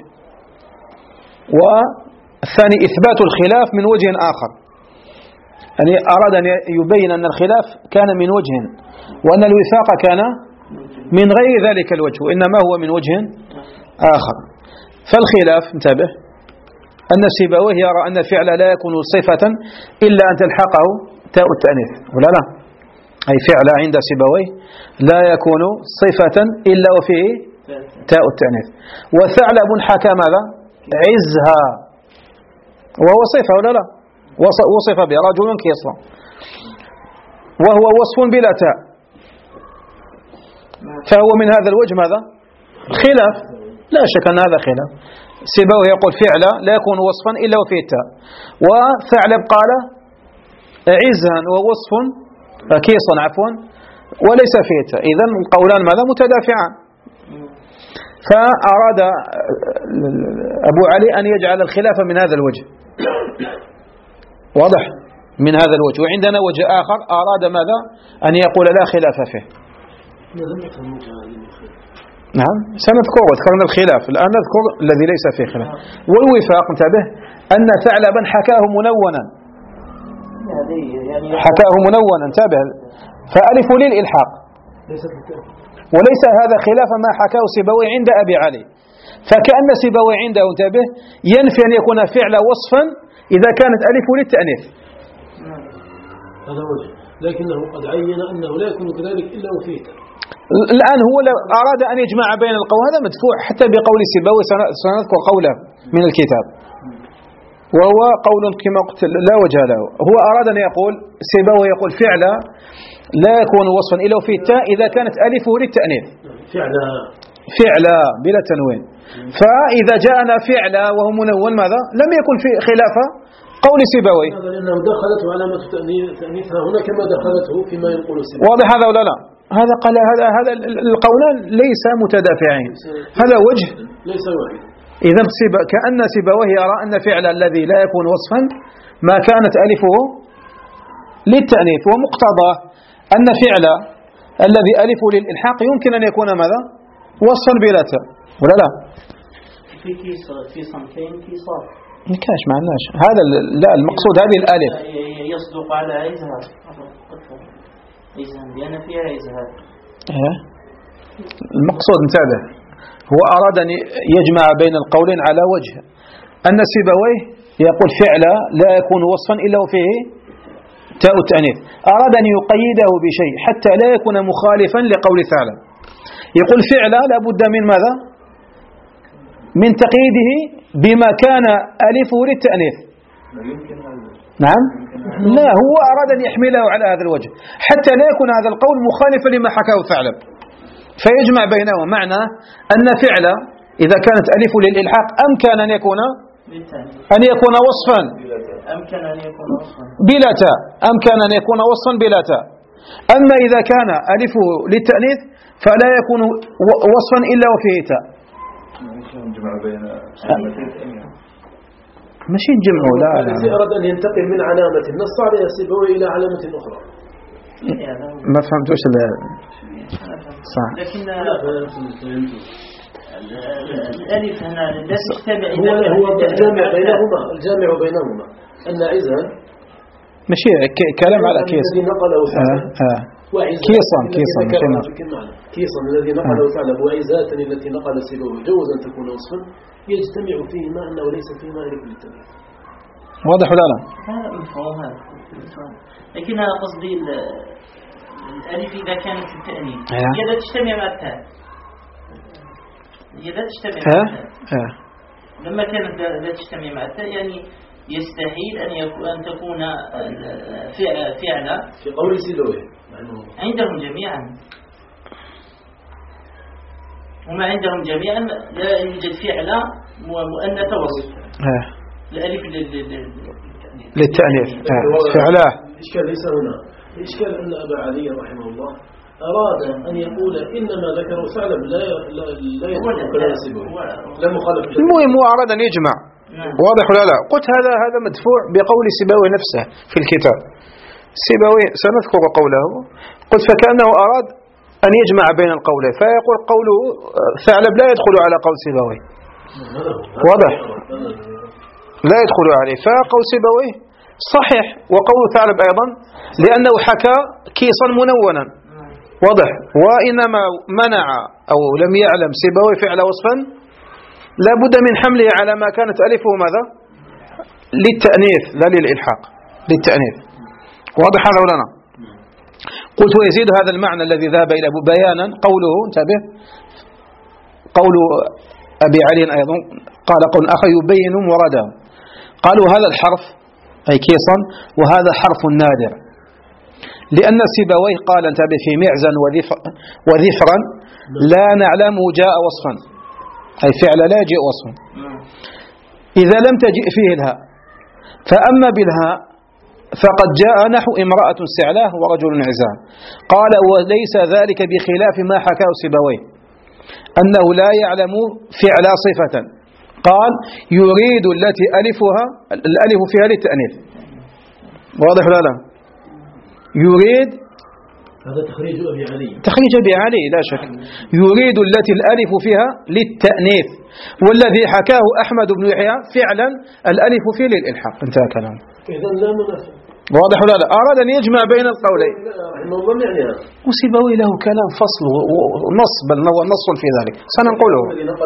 والثاني إثبات الخلاف من وجه آخر، يعني أراد أن يبين أن الخلاف كان من وجه وأن الوفاق كان من غير ذلك الوجه وإنما هو من وجه آخر. فالخلاف انتبه أن سيبويه يرى أن الفعل لا يكون صفة إلا أن تلحقه تاء التأنيث ولا لا، أي فعل عند سيبويه لا يكون صفة إلا وفيه تاء التأنيث. وثعلب حكى ماذا؟ عزها، وهو صفة ولا لا؟ وصف به رجل كيصا، وهو وصف بلا تاء، فهو من هذا الوجه ماذا؟ خلاف، لا شك أن هذا خلاف. سيبويه يقول فعل لا يكون وصفا إلا وفيه التاء، وثعلب قال عزها ووصف كيصا عفوا وليس فيه التاء. إذن القولان ماذا؟ متدافعان. فأراد أبو علي أن يجعل الخلاف من هذا الوجه، واضح؟ من هذا الوجه. وعندنا وجه آخر أراد ماذا؟ أن يقول لا خلاف فيه. نعم سنذكر ذكرنا الخلاف، الآن نذكر الذي ليس فيه خلاف. والوفاق انتبه أن ثعلبا حكاه منونا، حكاه منونا انتبه، فألف للإلحاق وليس هذا خلاف ما حكاه سيبويه عند أبي علي. فكأن سيبويه عنده انتبه ينفي أن يكون فعل وصفا إذا كانت ألف للتأنيث. هذا وجه، لكنه قد عين أنه لا يكون كذلك إلا وفيه. الآن هو أراد أن يجمع بين القول، هذا مدفوع حتى بقول سيبويه، سنذكر قوله من الكتاب وهو قول كما قلت لا وجه له. هو أراد أن يقول سيبويه يقول فعل لا يكون وصفا إلا وفيه التاء إذا كانت ألفه للتأنيث، فعل فعل بلا تنوين. فإذا جاءنا فعل وهو منون ماذا؟ لم يكن في خلاف قول سيبويه، لأنه دخلته علامة تأنيثها هنا كما دخلته فيما يقول سيبويه. واضح هذا ولا لا؟ هذا قال هذا هذا القولان ليس متدافعين، هذا وجه ليس واحد. إذا كأن سيبويه يرى أن فعل الذي لا يكون وصفا ما كانت ألفه للتأنيث، ومقتضاه أن فعل الذي ألفه للإلحاق يمكن أن يكون ماذا؟ وصفا بلا تاء ولا لا؟ في كيس في صنفين كيصار نكاش معناش هذا لا، المقصود هذه الألف يصدق على عزها عزها لأن فيها عزها. المقصود انتبه هو أراد أن يجمع بين القولين على وجه أن سيبويه يقول فعل لا يكون وصفا إلا وفيه تاء التأنيث، أراد أن يقيده بشيء حتى لا يكون مخالفا لقول ثعلب. يقول فعل لا بد من ماذا؟ من تقييده بما كان ألفه للتأنيث. نعم لا، هو أراد أن يحمله على هذا الوجه حتى لا يكون هذا القول مخالفا لما حكاه ثعلب، فيجمع بينهما معنى أن فعل إذا كانت ألف للإلحاق أمكن أن يكون أن يكون وصفا أمكن أن يكون وصفا بلا تاء، أمكن أن يكون وصفا بلا تاء. أما إذا كان ألف للتأنيث فلا يكون وصفا إلا وفيه تاء. ماشي نجمعوا لا لا الذي أراد أن ينتقل من علامة النص على سيبويه إلى علامة أخرى. ما فهمتوش صح. لكن الألف هنا لا تجتمع هو هو الجامع بينهما، الجامع بينهما أن عزا ماشي كلام على كيس الذي نقله ثعلب آه كيصا كيصا كيصا الذي نقله ثعلب وعزات التي نقل سيبويه جوز أن تكون وصفا يجتمع فيهما أنه ليس فيهما ألف للتأنيث. واضح ولا لا؟ هذا مفهوم هذا، لكن أنا قصدي الألف إذا كانت التأنيث هي لا تجتمع مع التاء، هي لا تجتمع مع التاء. لما كانت لا تجتمع مع التاء يعني يستحيل أن يكون أن تكون فعلا في قول سيبويه عندهم جميعا، وما عندهم جميعا لا يوجد فعل مؤنث وصف الألف للتأنيث فعله. الإشكال ليس هنا، الإشكال أن أبا علي رحمه الله أراد أن يقول إنما ذكروا ثعلب لا لا لا يدخل كلام سيبويه لا مخالف. المهم هو أراد أن يجمع. واضح ولا لا؟ قلت هذا هذا مدفوع بقول سيبويه نفسه في الكتاب. سيبويه سنذكر قوله. قلت فكأنه أراد أن يجمع بين القولين، فيقول قوله ثعلب لا يدخل على قول سيبويه. واضح؟ لا يدخل عليه، فقول سيبويه صحيح وقول ثعلب أيضا لأنه حكى كيسا منونا. واضح؟ وإنما منع أو لم يعلم سيبويه فعل وصفا لا بد من حمله على ما كانت ألفه ماذا؟ للتأنيث لا للإلحاق، للتأنيث. واضح هذا ولا لا؟ قلت ويزيد هذا المعنى الذي ذهب إلى بيانا قوله انتبه قول أبي علي أيضا قال قول آخر يبين مراده. قالوا هذا الحرف أي كيصا وهذا حرف نادر، لأن سيبويه قال انتبه في معزا وذفرا لا نعلم جاء وصفا أي فعل لا يجيء وصفا إذا لم تجئ فيه الهاء، فأما بالهاء فقد جاء نحو امرأة سعلاه ورجل عزام. قال وليس ذلك بخلاف ما حكاه سيبويه أنه لا يعلم فعل صفة، قال يريد التي ألفها الألف فيها للتأنيث. واضح ولا لا؟ يريد هذا تخريج أبي علي، تخريج أبي علي لا شك. يريد التي الألف فيها للتأنيث، والذي حكاه أحمد بن يحيى فعلا الألف فيه للإلحاق. انتهى كلامه. إذن لا منافع. واضح ولا لا؟ أراد أن يجمع بين القولين. وسيبويه له كلام فصل ونص، بل نص في ذلك سننقله.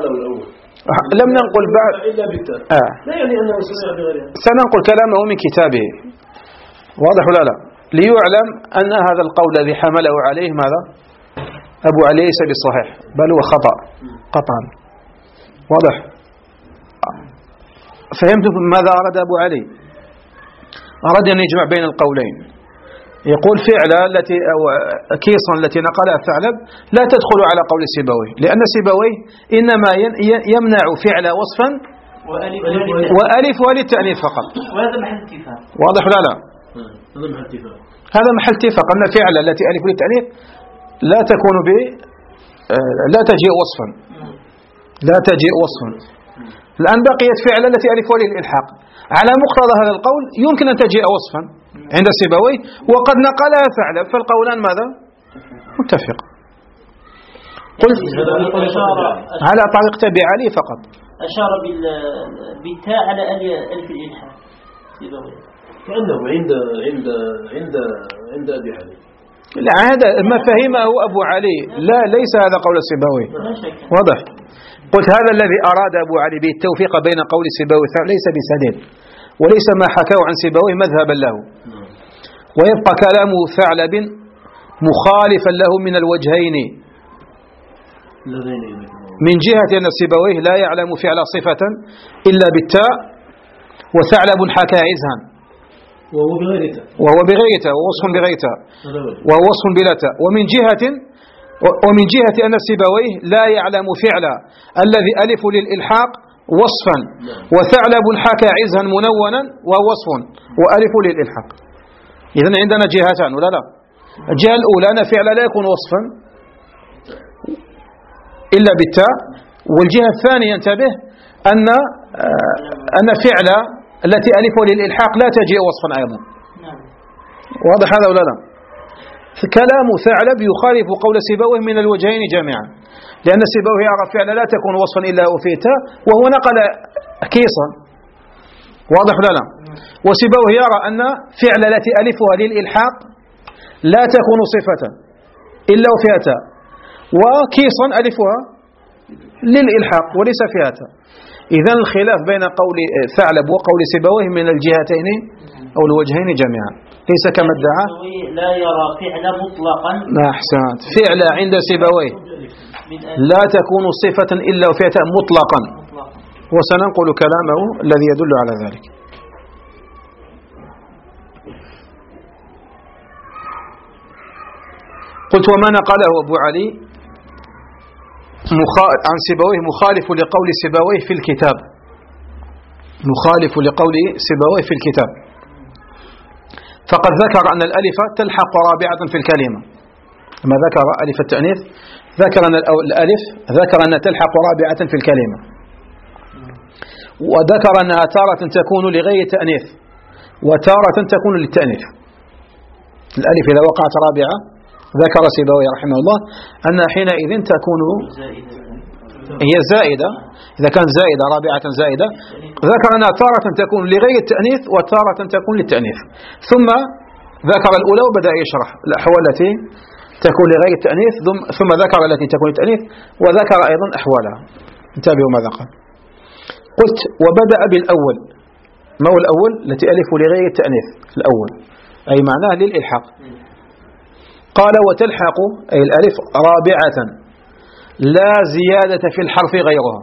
لم ننقل بعد إلا بالتالي آه. لا يعني أنه سمع بغيره، سننقل كلامه من كتابه. واضح ولا لا؟ ليعلم أن هذا القول الذي حمله عليه ماذا؟ أبو علي ليس بالصحيح بل هو خطأ قطعا. واضح؟ فهمتم ماذا أراد أبو علي؟ أراد أن يجمع بين القولين. يقول فعلا التي أو كيصا التي نقلها ثعلب لا تدخل على قول سيبويه، لأن سيبويه إنما يمنع فعل وصفا وألف وللتأنيث فقط. وهذا محل اتفاق. واضح ولا لا؟ هذا محل اتفاق. هذا محل اتفاق أن فعل التي ألف للتأنيث لا تكون ب لا تجيء وصفا، لا تجيء وصفا. الآن بقيت فعل التي ألف وللإلحاق. على مقتضى هذا القول يمكن أن تجيء وصفا عند سيبويه، وقد نقلها ثعلب، فالقولان ماذا؟ متفق. قلت على طريقة أبي علي فقط. أشار بالتاء على ألف الإلحاق سيبويه كأنه عند عند عند عند أبي علي. لا هذا ما فهمه أبو علي، لا ليس هذا قول سيبويه. واضح؟ قلت هذا الذي أراد أبو علي به التوفيق بين قول سيبويه ليس بسديد، وليس ما حكاه عن سيبويه مذهبا له، ويبقى كلام ثعلب مخالفا له من الوجهين، من جهة أن سيبويه لا يعلم فعل صفة إلا بالتاء، وثعلب حكى عزها وهو بغير تاء، وهو بغير تاء ووصف بغير تاء وهو وصف بلا تاء. ومن جهة ومن جهة أن سيبويه لا يعلم فعل الذي ألف للإلحاق وصفا، وثعلب حكى عزها منونا وهو وصف وألف للإلحاق. إذن عندنا جهتان ولا لا؟ الجهة الأولى أن فعل لا يكون وصفا إلا بالتاء، والجهة الثانية انتبه أن أن فعل التي ألف للإلحاق لا تجيء وصفا أيضا. واضح هذا ولا لا؟ كلام ثعلب يخالف قول سيبويه من الوجهين جميعا، لأن سيبويه يرى فعل لا تكون وصفا إلا وفيتا، وهو نقل كيصا. واضح ولا لا؟ وسيبويه يرى أن فعل التي ألفها للإلحاق لا تكون صفة إلا وفيتا، وكيصا ألفها للإلحاق وليس فيتا. إذن الخلاف بين قول ثعلب وقول سيبويه من الجهتين أو الوجهين جميعا، ليس كما ادعى. لا يرى فعل مطلقا. ما أحسنت. فعل عند سيبويه لا تكون صفة إلا وفيتا مطلقا، وسننقل كلامه الذي يدل على ذلك. قلت وما نقله أبو علي عن سيبويه مخالف لقول سيبويه في الكتاب، مخالف لقول سيبويه في الكتاب، فقد ذكر أن الألف تلحق رابعة في الكلمة. لما ذكر ألف التأنيث ذكر أن الألف ذكر أن تلحق رابعة في الكلمة، وذكر أنها تارة تكون لغير التأنيث وتارة تكون للتأنيث. الألف إذا وقعت رابعة ذكر سيبويه رحمه الله أنها حينئذ تكون هي زائدة، إذا كانت زائدة رابعة زائدة، ذكر أنها تارة تكون لغير التأنيث وتارة تكون للتأنيث، ثم ذكر الأولى وبدأ يشرح الأحوال التي تكون لغير التأنيث، ثم ذكر التي تكون للتأنيث وذكر أيضا أحوالها. انتبهوا ماذا قال. قلت وبدأ بالأول. ما هو الأول؟ التي ألف لغير التأنيث الأول، أي معناه للإلحاق. قال وتلحق أي الألف رابعة لا زيادة في الحرف غيرها،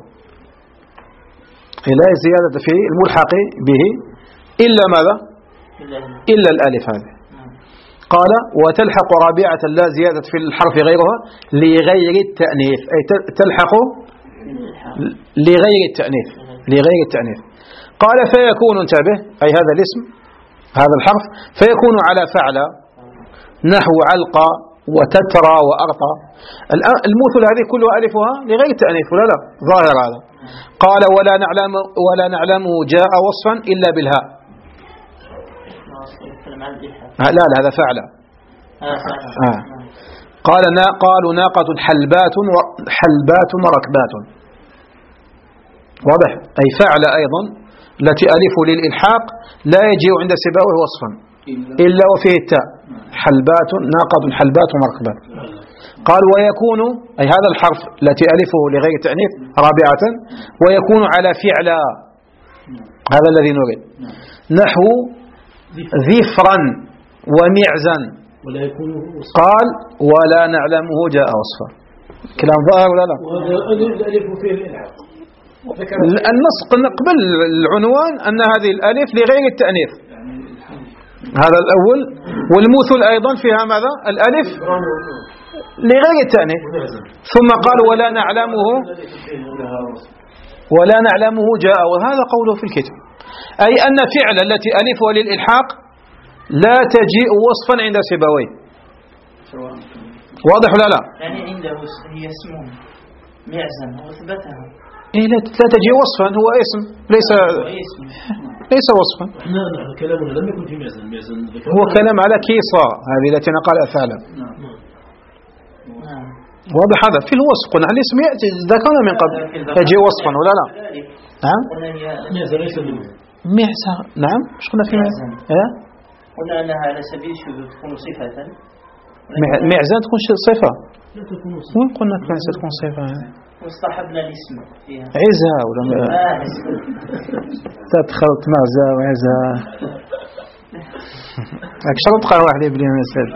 لا زيادة في الملحق به إلا ماذا؟ إلا الألف هذه. قال وتلحق رابعة لا زيادة في الحرف غيرها لغير التأنيث، أي تلحق لغير التأنيث، لغير التأنيث. قال فيكون، انتبه، أي هذا الاسم هذا الحرف فيكون على فعل نحو علقى وتترى وأرطى. المثل هذه كلها ألفها لغير التأنيث ولا لا؟ ظاهر هذا. قال ولا نعلم ولا نعلمه جاء وصفا إلا بالهاء. لا لا هذا فعل. آه. قال نا قالوا ناقة حلبات حلبات وركبات. واضح؟ أي فعل أيضا التي ألف للإلحاق لا يجيء عند سيبويه وصفا إلا وفيه التاء، حلبات ناقة حلبات ومركبات. قال ويكون أي هذا الحرف التي ألفه لغير التأنيث رابعة، ويكون على فعل، هذا الذي نريد، نحو ذفرا ومعزا. قال ولا نعلمه جاء وصفا. كلام ظاهر ولا لا؟ النص قبل العنوان أن هذه الألف لغير التأنيث، هذا الأول. والمثل أيضا فيها ماذا؟ الألف لغير التأنيث. ثم قال ولا نعلمه ولا نعلمه جاء، وهذا قوله في الكتاب، أي أن فعل التي ألفها للإلحاق لا تجيء وصفا عند سيبويه. واضح ولا لا؟ يعني عنده هي اسمه معزن وثبتها. إيه لا تجي وصفا، هو اسم ليس ليس وصفا. كلامنا لم يكن في معزن. معزن هو كلام على كيصة هذه التي نقال ثعلب. واضح هذا في الوصف. قلنا الاسم يأتي ذكرنا من قبل يجي وصفا ولا لا؟ نعم. معزن ليس منه. معزن نعم. مش قلنا في معزن؟ إيه؟ قلنا أنها على سبيل الشذوذ تكون صفة. معزن تكون صفة. لا تكون صفة. وين قلنا معزن تكون صفة؟ واصطحبنا الاسم فيها عزة ولا تدخلت معزة وعزة. لك شرط قال واحد يبلي مسألة.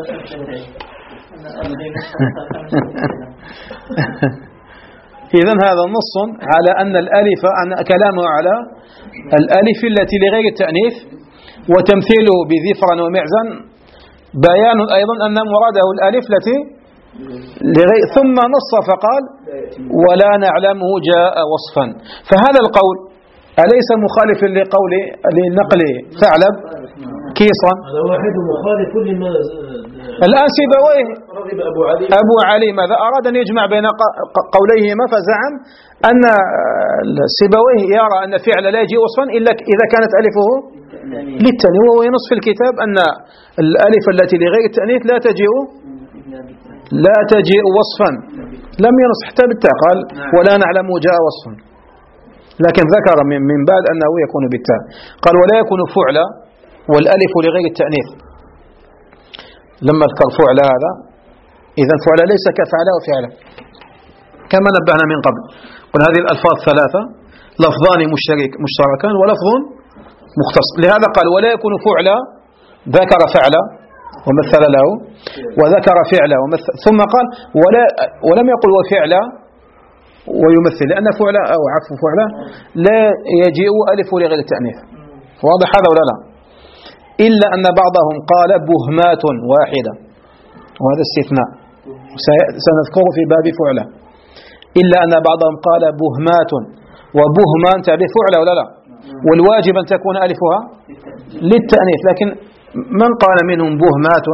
إذن هذا نص على أن الألف أن كلامه على الألف التي لغير التأنيث، وتمثيله بذفرا ومعزا بيان أيضا أن مراده الألف التي لغير. ثم نص فقال ولا نعلمه جاء وصفا. فهذا القول أليس مخالفا لقول لنقل ثعلب كيصا؟ هذا واحد مخالف لما الآن سيبويه أبو علي أبو علي ماذا أراد أن يجمع بين قوليهما، فزعم أن سيبويه يرى أن فعل لا يجي وصفا إلا إذا كانت ألفه للتأنيث، وهو ينص في الكتاب أن الألف التي لغير التأنيث لا تجيء لا تجيء وصفا. لم ينص حتى بالتاء، قال ولا نعلم جاء وصفا، لكن ذكر من بعد أنه يكون بالتاء. قال ولا يكون فعلا والألف لغير التأنيث. لما ذكر فعل هذا إذن فعل ليس كفعل وفعل كما نبهنا من قبل. قل هذه الألفاظ ثلاثة، لفظان مشترك مشتركان ولفظ مختص. لهذا قال ولا يكون فعلا، ذكر فعل ومثل له، وذكر فعل ومثل، ثم قال ولا ولم يقل وفعل ويمثل، لأن فعل أو عكس فعل لا يجيء ألف لغير التأنيث. واضح هذا ولا لا؟ إلا أن بعضهم قال بهمات واحدة، وهذا استثناء سنذكره في باب فعلة، إلا أن بعضهم قال بهمات وبهما تابع فعلة ولا لا، والواجب أن تكون ألفها للتأنيث، لكن من قال منهم بهمات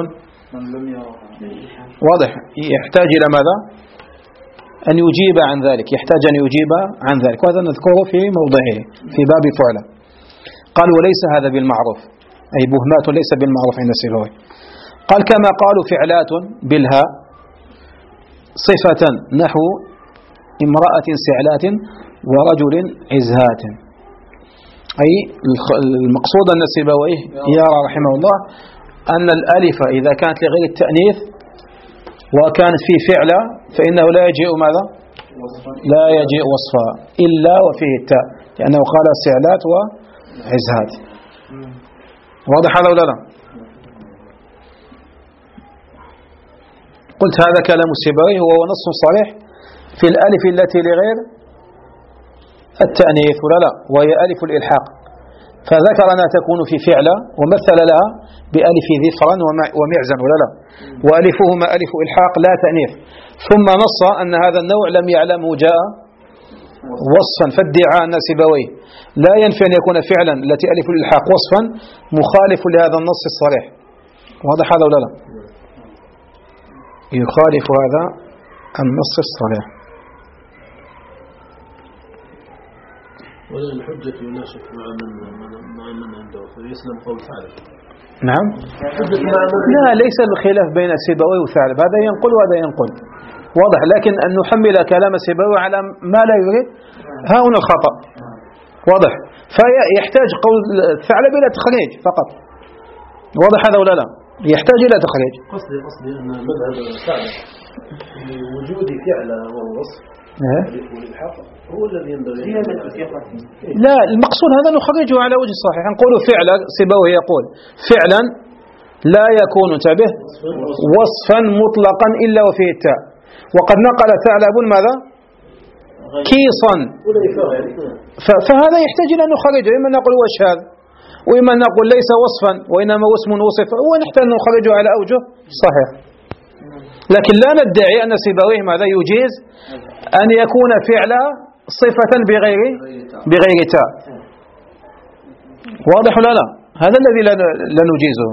واضح يحتاج إلى ماذا؟ أن يجيب عن ذلك، يحتاج أن يجيب عن ذلك، وهذا نذكره في موضعه في باب فعلة. قال وليس هذا بالمعروف، أي بهمات ليس بالمعروف عند سيبويه. قال كما قالوا فعلات بالهاء صفة نحو امرأة سعلات ورجل عزهات، أي المقصود أن سيبويه يرى رحمه الله أن الألف إذا كانت لغير التأنيث وكانت في فعلة فإنه لا يجيء ماذا؟ لا يجيء وصفا إلا وفيه التاء، لأنه قال سعلات وعزهات. واضح هذا ولا لا؟ قلت هذا كلام السيبويه وهو نص صريح في الألف التي لغير التأنيث ولا لا، وهي ألف الإلحاق، فذكر أنها تكون في فعلة ومثل لها بألف ذفرا ومعزا ولا لا، وألفهما ألف إلحاق لا تأنيث، ثم نص أن هذا النوع لم يعلمه جاء وصفا، فادعاء أن سيبويه لا ينفي أن يكون فعلا التي ألف الإلحاق وصفا مخالف لهذا النص الصريح. واضح هذا ولا لا؟ يخالف هذا النص الصريح. ولا الحجة يناشف مع من مع من عنده فيسلم قول ثالث. نعم. لا ليس الخلاف بين سيبويه وثعلب، هذا ينقل وهذا ينقل واضح، لكن أن نحمل كلام سيبويه على ما لا يريد ها هنا الخطأ واضح، فيحتاج قول ثعلب إلى تخريج فقط. واضح هذا ولا لا؟ يحتاج إلى تخريج. قصدي قصدي أن مذهب ثعلب لوجود فعل والوصف هو الذي ينبغي. لا المقصود هذا نخرجه على وجه الصحيح، نقول فعلا سيبويه يقول فعلا لا يكون انتبه وصفا مطلقا إلا وفيه التاء، وقد نقل ثعلب ماذا؟ كيصا، فهذا يحتاج إلى أن نخرجه، إما نقول هو شاذ وإما نقول ليس وصفا وإنما اسم وصف، ونحتاج أن نخرجه على أوجه صحيح، لكن لا ندعي أن سيبويه ماذا يجيز أن يكون فعلا صفة بغير بغير تاء. واضح ولا لا؟ هذا الذي لا نجيزه.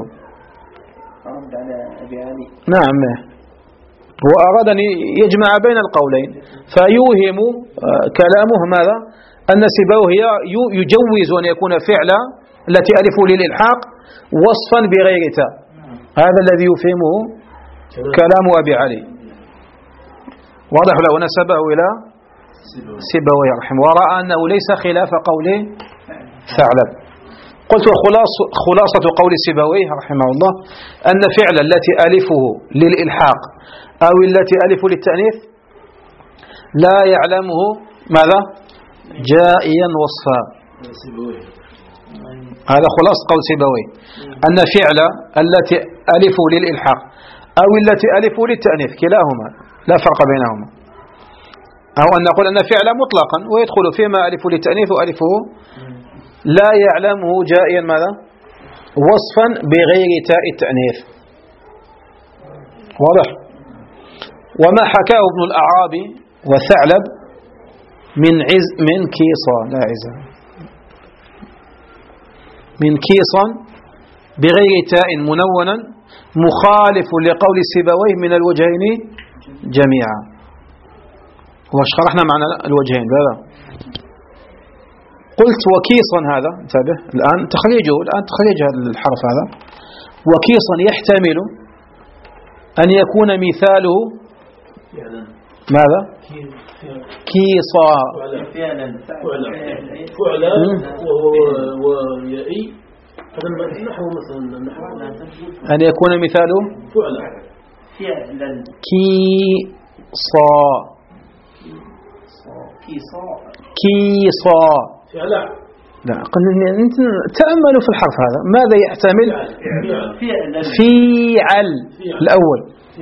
نعم، وأراد أن يجمع بين القولين، فيوهم كلامه ماذا؟ أن سيبويه يجوز أن يكون فعلا التي ألف للإلحاق وصفا بغير تاء، هذا الذي يفهمه كلام أبي علي. واضح له، ونسبه إلى سيبويه رحمه، ورأى أنه ليس خلاف قول ثعلب. قلت خلاصة قول سيبويه رحمه الله أن فعلا التي ألفه للإلحاق أو التي ألف للتأنيث لا يعلمه ماذا؟ جائيا وصفا. هذا خلاص قول سيبويه، أن فعل التي ألف للإلحاق أو التي ألف للتأنيث كلاهما لا فرق بينهما، أو أن نقول أن فعل مطلقا ويدخل فيما ألف للتأنيث وألفه لا يعلمه جائيا ماذا؟ وصفا بغير تاء التأنيث. واضح؟ وما حكاه ابن الأعرابي وثعلب من عز من كيصا لا عزا من كيصا بغير تاء منونا مخالف لقول سيبويه من الوجهين جميعا. وشرحنا معنا الوجهين هذا. قلت وكيصا هذا انتبه الآن تخريجه الآن تخريج هذا الحرف هذا، وكيصا يحتمل أن يكون مثاله ماذا؟ كيصا فعلا فعلا ويائي، هذا نحو مثلا أن يكون مثاله فعلا كيصا كيصا فعلا. لا أنت تأملوا في الحرف هذا ماذا يحتمل؟ فيعل الأول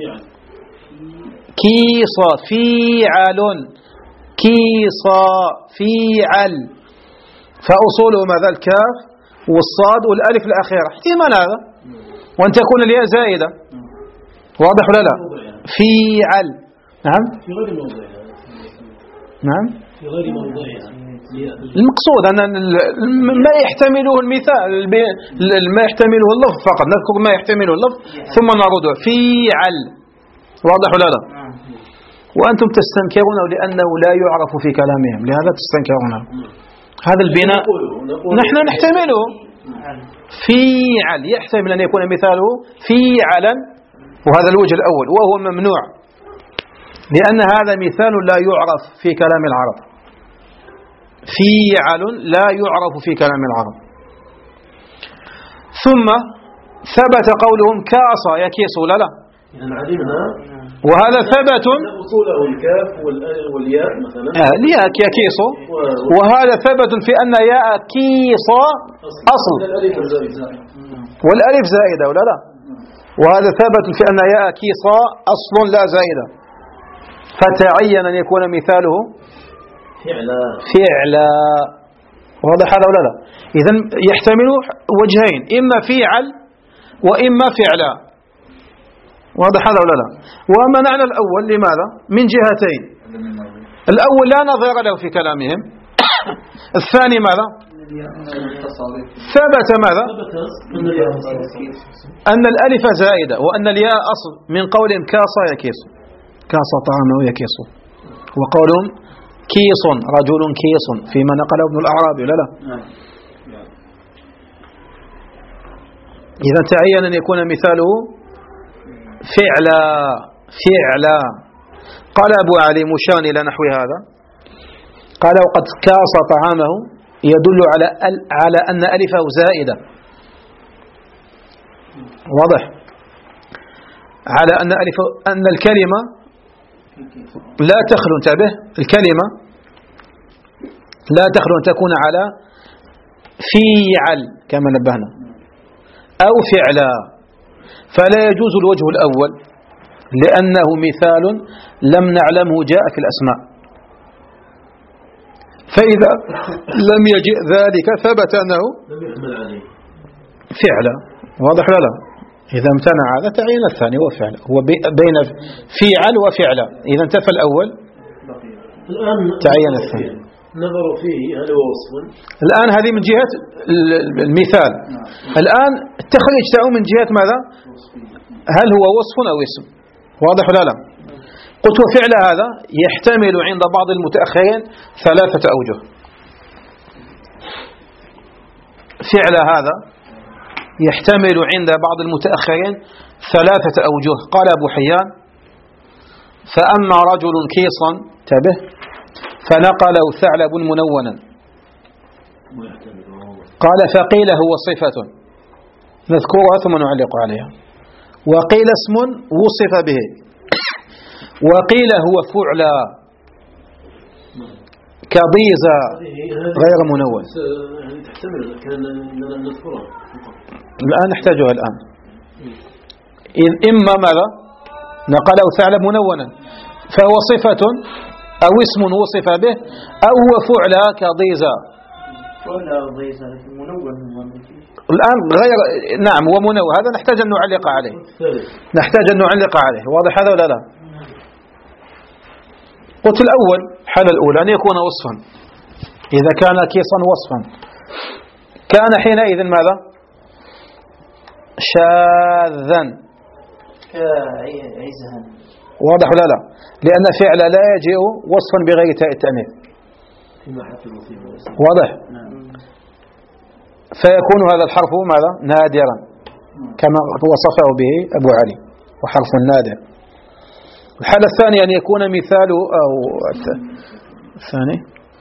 كيصا فيعل كيصا فيعل، فأصوله ماذا؟ الكاف والصاد والألف الأخيرة، احتمال هذا وأن تكون الياء زائدة. واضح ولا لا؟ فيعل. نعم في غير موضعها. نعم في غير موضعها. المقصود أن ما يحتمله المثال ما يحتمله اللفظ فقط، نذكر ما يحتمله اللفظ ثم نرد فيعل. واضح ولا لا؟ وأنتم تستنكرونه لأنه لا يعرف في كلامهم، لهذا تستنكرونه. هذا البناء نحن نحتمله فيعل، يحتمل أن يكون مثاله فيعلا، وهذا الوجه الأول وهو ممنوع لأن هذا مثال لا يعرف في كلام العرب. فيعل لا يعرف في كلام العرب. ثم ثبت قولهم كاص يكيس لا لا، وهذا ثبت أصوله الكاف والياء مثلا آه الياء يكيس، وهذا ثبت في أن ياء كيس أصل والألف زائدة ولا لا، وهذا ثبت في أن ياء كيس أصل لا زائدة، فتعين أن يكون مثاله فعلا فعلا. واضح هذا ولا لا؟ إذن يحتمل وجهين، إما فعل وإما فعلا. واضح هذا ولا لا؟ ومنعنا الأول لماذا؟ من جهتين. الأول لا نظير له في كلامهم. الثاني ماذا؟ ثبت ماذا؟ أن الألف زائدة وأن الياء أصل من قولهم كاص يكيس، كاص طعامه يكيس، وقولهم كيس رجل كيس فيما نقله ابن الأعرابي ولا لا؟ إذا تعين أن يكون مثاله فعلا فعلا. قال أبو علي مشان إلى نحو هذا، قال وقد كاص طعامه يدل على على أن ألفه زائدة. واضح؟ على أن ألف أن الكلمة لا تخلو، انتبه، الكلمة لا تخلو أن تكون على فيعل كما نبهنا أو فعلا، فلا يجوز الوجه الأول لأنه مثال لم نعلمه جاء في الأسماء، فإذا لم يجئ ذلك ثبت أنه فعلا. واضح ولا لا؟ إذا امتنع هذا تعين الثاني وفعل، هو بين فعل وفعلا، إذا انتفى الأول تعين الثاني. نظر فيه هل هو وصف؟ الآن هذه من جهة المثال. الآن التخريج تأو من جهة ماذا؟ هل هو وصف أو اسم؟ واضح ولا لا؟ قلت وفعل هذا يحتمل عند بعض المتأخرين ثلاثة أوجه. فعل هذا يحتمل عند بعض المتأخرين ثلاثة أوجه. قال أبو حيان فأما رجل كيصا تبه فنقله ثعلب منونا، قال فقيل هو صفة نذكرها ثم نعلق عليها، وقيل اسم وصف به، وقيل هو فعلا كضيزة غير منون. الآن نحتاجها الآن. إذ إما ماذا؟ نقله ثعلب منونا فهو صفة أو اسم وصف به، أو هو فعلا كضيزة. الآن غير، نعم هو منون، هذا نحتاج أن نعلق عليه، نحتاج أن نعلق عليه. واضح هذا ولا لا؟ قلت الأول حال الأولى أن يكون وصفا، إذا كان كيصا وصفا كان حينئذ ماذا؟ شاذا. واضح ولا لا؟ لأن فعل لا يجيء وصفا بغير تاء التأنيث. واضح؟ فيكون هذا الحرف ماذا؟ نادرا كما وصفه به أبو علي، وحرف نادر. الحالة الثانية أن يكون مثاله، أو الثاني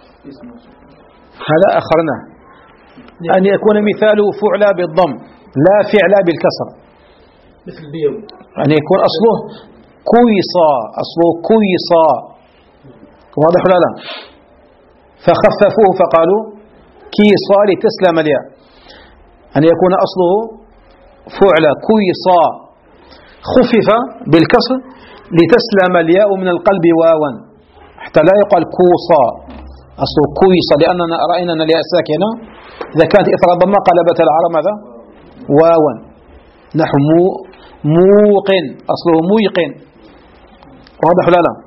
هذا أخرناه، أن يكون مثاله فعلا بالضم لا فعلا بالكسر، مثل بيو، أن يكون أصله كويصا، أصله كويصا. واضح ولا لا؟ فخففوه فقالوا كيصا لتسلم الياء، أن يكون أصله فعلا كويصا خفف بالكسر لتسلم الياء من القلب واوا، حتى لا يقال كوصا، أصله كويصا، لأننا رأينا أن الياء ساكنة إذا كانت إثر ضمة قلبت العرب ماذا؟ واوا، نحو موقن أصله مويقن. واضح ولا لا؟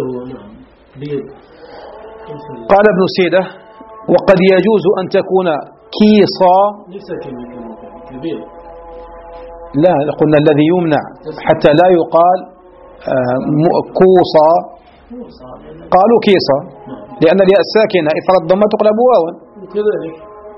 قال ابن سيدة وقد يجوز أن تكون كيصا. لا قلنا الذي يمنع حتى لا يقال كوصا، قالوا كيصا لأن الياء الساكنة إثر الضمة تقلب واوا. وكذلك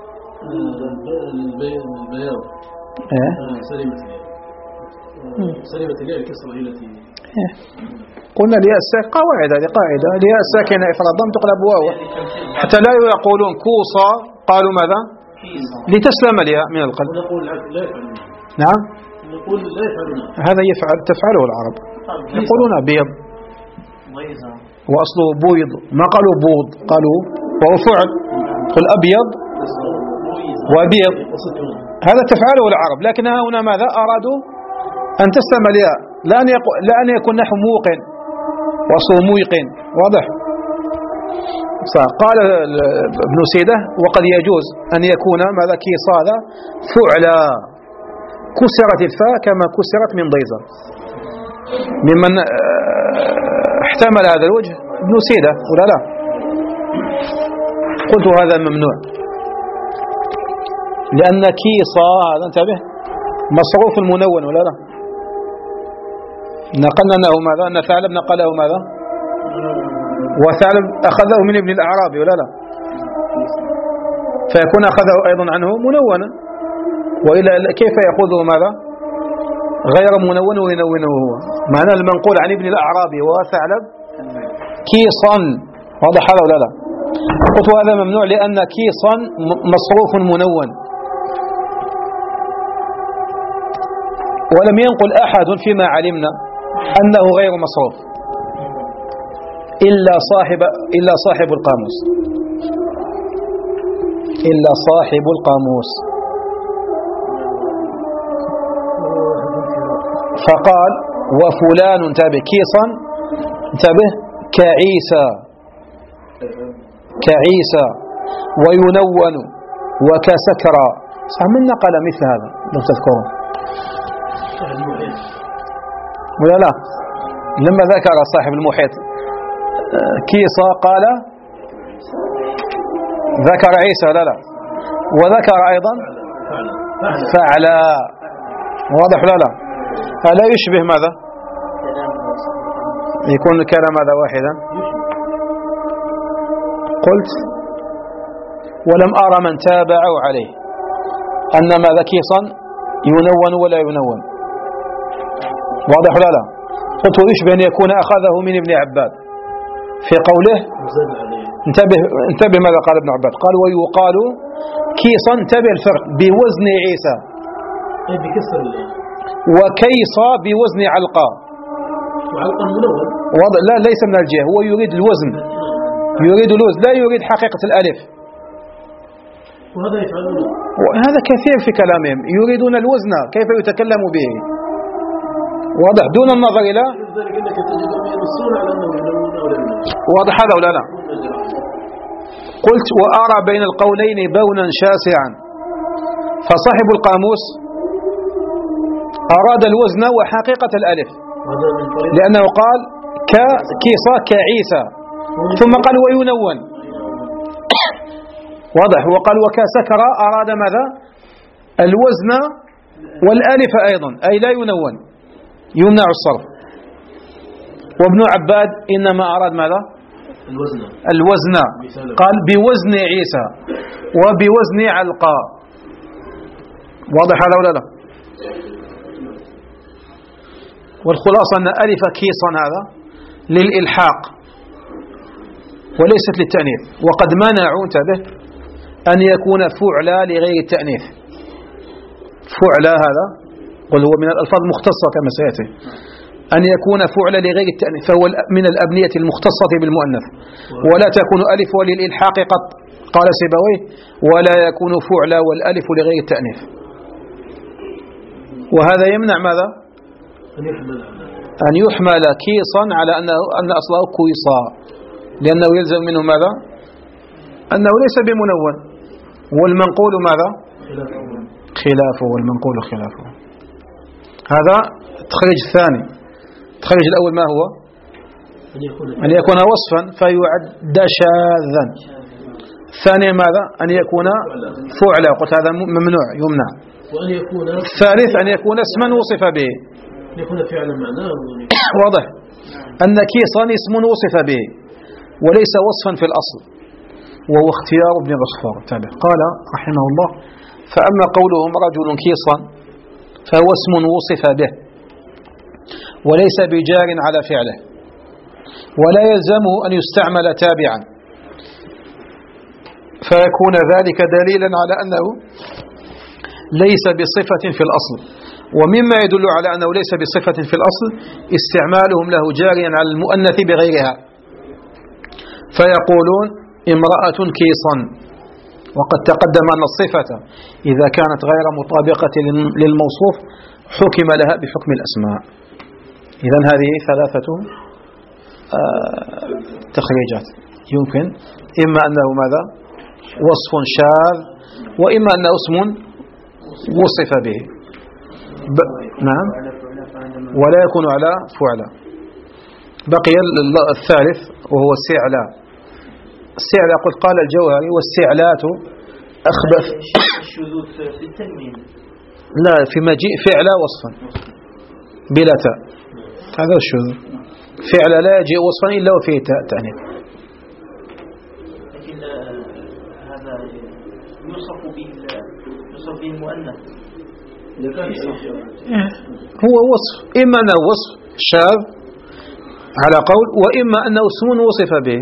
البياض سلمت سلمت الياء الكسرة هي التي قلنا الياء الساكنة قاعدة، هذه قاعدة الياء الساكنة إثر الضمة تقلب واوا حتى لا يقولون كوصا قالوا ماذا؟ لتسلم الياء من القلب. ونقول لا يفعلون. نعم نقول لا يفعلون. هذا يفعل تفعله العرب يقولون بيض وأصله بويض، ما قالوا بوض قالوا وهو فعل. قل أبيض وبيض هذا تفعله العرب، لكن هنا ماذا أرادوا أن تسلم الياء لا أن يكون, لا أن يكون نحو موقن وأصله مويقن. واضح؟ قال ابن سيدة وقد يجوز أن يكون ماذا كيصا هذا فعلا كسرت الفاء كما كسرت من ضيزة. ممن احتمل هذا الوجه ابن سيدة ولا لا؟ قلت هذا ممنوع لأن كيصا هذا انتبه مصروف المنون ولا لا؟ نقلنا أنه ماذا؟ أن ثعلب نقله ماذا؟ وثعلب أخذه من ابن الأعرابي ولا لا؟ فيكون أخذه أيضا عنه منونا، وإلا كيف يأخذه ماذا؟ غير منون وينونه هو. معنى المنقول عن ابن الأعرابي وثعلب كيصا. واضح هذا ولا لا؟ قلت هذا ممنوع لأن كيصا مصروف منون، ولم ينقل أحد فيما علمنا أنه غير مصروف إلا صاحب إلا صاحب القاموس إلا صاحب القاموس. فقال وفلان انتبه كيصا انتبه كعيسى كعيسى وينون وكسكرى. من نقل مثل هذا لو تذكرون ولا لا؟ لما ذكر صاحب المحيط كيصا قال ذكر عيسى لا لا وذكر أيضا فعلا. واضح لا لا؟ فلا يشبه ماذا؟ يكون الكلام هذا واحدا. قلت ولم أرى من تابعوا عليه أن ماذا كيصا ينون ولا ينون. واضح لا لا؟ قلت ويشبه أن يكون أخذه من ابن عباد في قوله انتبه انتبه ماذا قال ابن عباد؟ قال ويقال كيصا انتبه الفرق بوزن عيسى وكيصا بوزن علقة. وضع لا ليس من الجهة، هو يريد الوزن يريد الوزن لا يريد حقيقة الألف. وهذا يفعلون وهذا كثير في كلامهم يريدون الوزن كيف يتكلم به. واضح دون النظر إلى واضح هذا ولا لا؟ قلت وأرى بين القولين بونا شاسعا. فصاحب القاموس أراد الوزن وحقيقة الألف لأنه قال كيصا كعيسى ثم قال وينون. واضح. وقال وكسكرى أراد ماذا؟ الوزن والألف أيضا أي لا ينون يمنع الصرف. وابن عباد إنما أراد ماذا؟ الوزن الوزن قال بوزن عيسى وبوزن علقة. واضح هذا ولا لا؟ والخلاصة أن ألف كيصا هذا للإلحاق وليست للتأنيث. وقد منعوا انتبه أن يكون فعلا لغير التأنيث. فعلا هذا قل هو من الألفاظ المختصة كما سيأتي أن يكون فعلا لغير التأنيث فهو من الأبنية المختصة بالمؤنث ولا تكون ألف وللإلحاق قط. قال سيبويه ولا يكون فعلا والألف لغير التأنيث. وهذا يمنع ماذا؟ أن يحمل كيصا على أنه أن أصله كويصا لأنه يلزم منه ماذا؟ أنه ليس بمنون والمنقول ماذا؟ خلافه والمنقول خلافه. هذا التخريج الثاني. التخريج الأول ما هو؟ أن يكون وصفا فيعد شاذا. الثاني ماذا؟ أن يكون فعلا، قلت هذا ممنوع يمنع. وأن يكون الثالث أن يكون اسما وصف به، يكون فعلا معناه واضح. أن كيصا اسم وصف به وليس وصفا في الأصل، وهو اختيار ابن غفار. قال رحمه الله: فأما قولهم رجل كيصا فهو اسم وصف به وليس بجار على فعله، ولا يلزمه أن يستعمل تابعا، فيكون ذلك دليلا على أنه ليس بصفة في الأصل. ومما يدل على أنه ليس بصفة في الأصل استعمالهم له جاريا على المؤنث بغيرها، فيقولون امرأة كيصا، وقد تقدم أن الصفة إذا كانت غير مطابقة للموصوف حكم لها بحكم الأسماء. إذن هذه ثلاثة تخريجات يمكن، إما أنه ماذا؟ وصف شاذ، وإما أنه اسم وصف به. ب... نعم، ولا يكون على فعلا. بقي الثالث وهو السعلاء. السعلاء قلت قال الجوهري: والسعلات أخبث. الشذوذ في التنوين لا، في مجيء فعلا وصفا بلا تاء، هذا الشذوذ. فعلا لا يجيء وصفا إلا وفيه تاء تأنيث. لكن هذا يوصف به يوصف به المؤنث، هو وصف، إما أنه وصف شاذ على قول، وإما أنه اسم وصف به.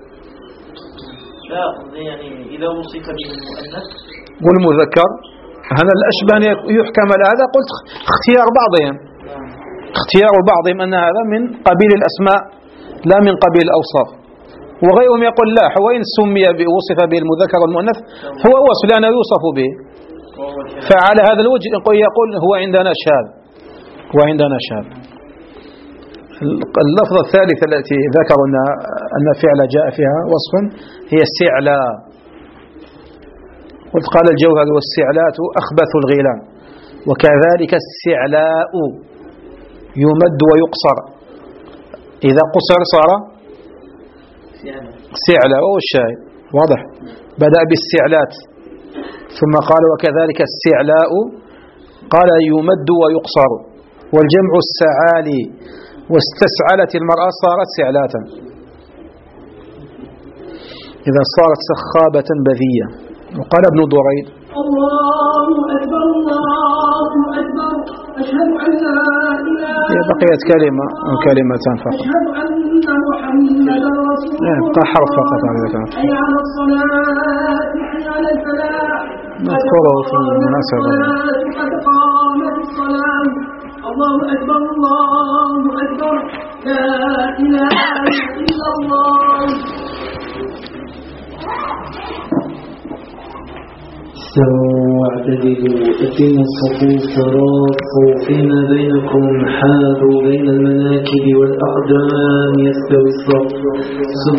لا يعني إذا وصف به المؤنث والمذكر هذا الأشبه أن يحكم على هذا. قلت اختيار بعضهم، اختيار بعضهم أن هذا من قبيل الأسماء لا من قبيل الأوصاف، وغيرهم يقول لا، وإن سمي وصف به المذكر والمؤنث هو وصف لأنه يوصف به. فعلى هذا الوجه يقول هو عندنا شاذ، هو عندنا شاذ. اللفظة الثالثة التي ذكروا أن فعل جاء فيها وصفا هي السعلاء. قلت قال الجوهر: والسعلات أخبث الغيلان، وكذلك السعلاء يمد ويقصر، إذا قصر صار سعلاء. وهو الشاهد واضح، بدأ بالسعلات ثم قال وكذلك السعلاء، قال يمد ويقصر، والجمع السعالي، واستسعلت المرأة صارت سعلاتا، إذا صارت سخابة بذية. وقال ابن دريد: الله أكبر الله أكبر أشهد أن لا إله هي بقيت كلمة أو كلمتان فقط، أشهد أن محمدا رسول الله، يبقى حرف فقط على ذلك. حي على الصلاة حي على الفلاح، نذكره في المناسبة. قد قامت الصلاة، الله أكبر الله أكبر لا إله إلا الله. استووا واعتدلوا أتموا الصفوف تراصوا فيما بينكم، حاذوا بين المناكب والأقدام يستوي الصف.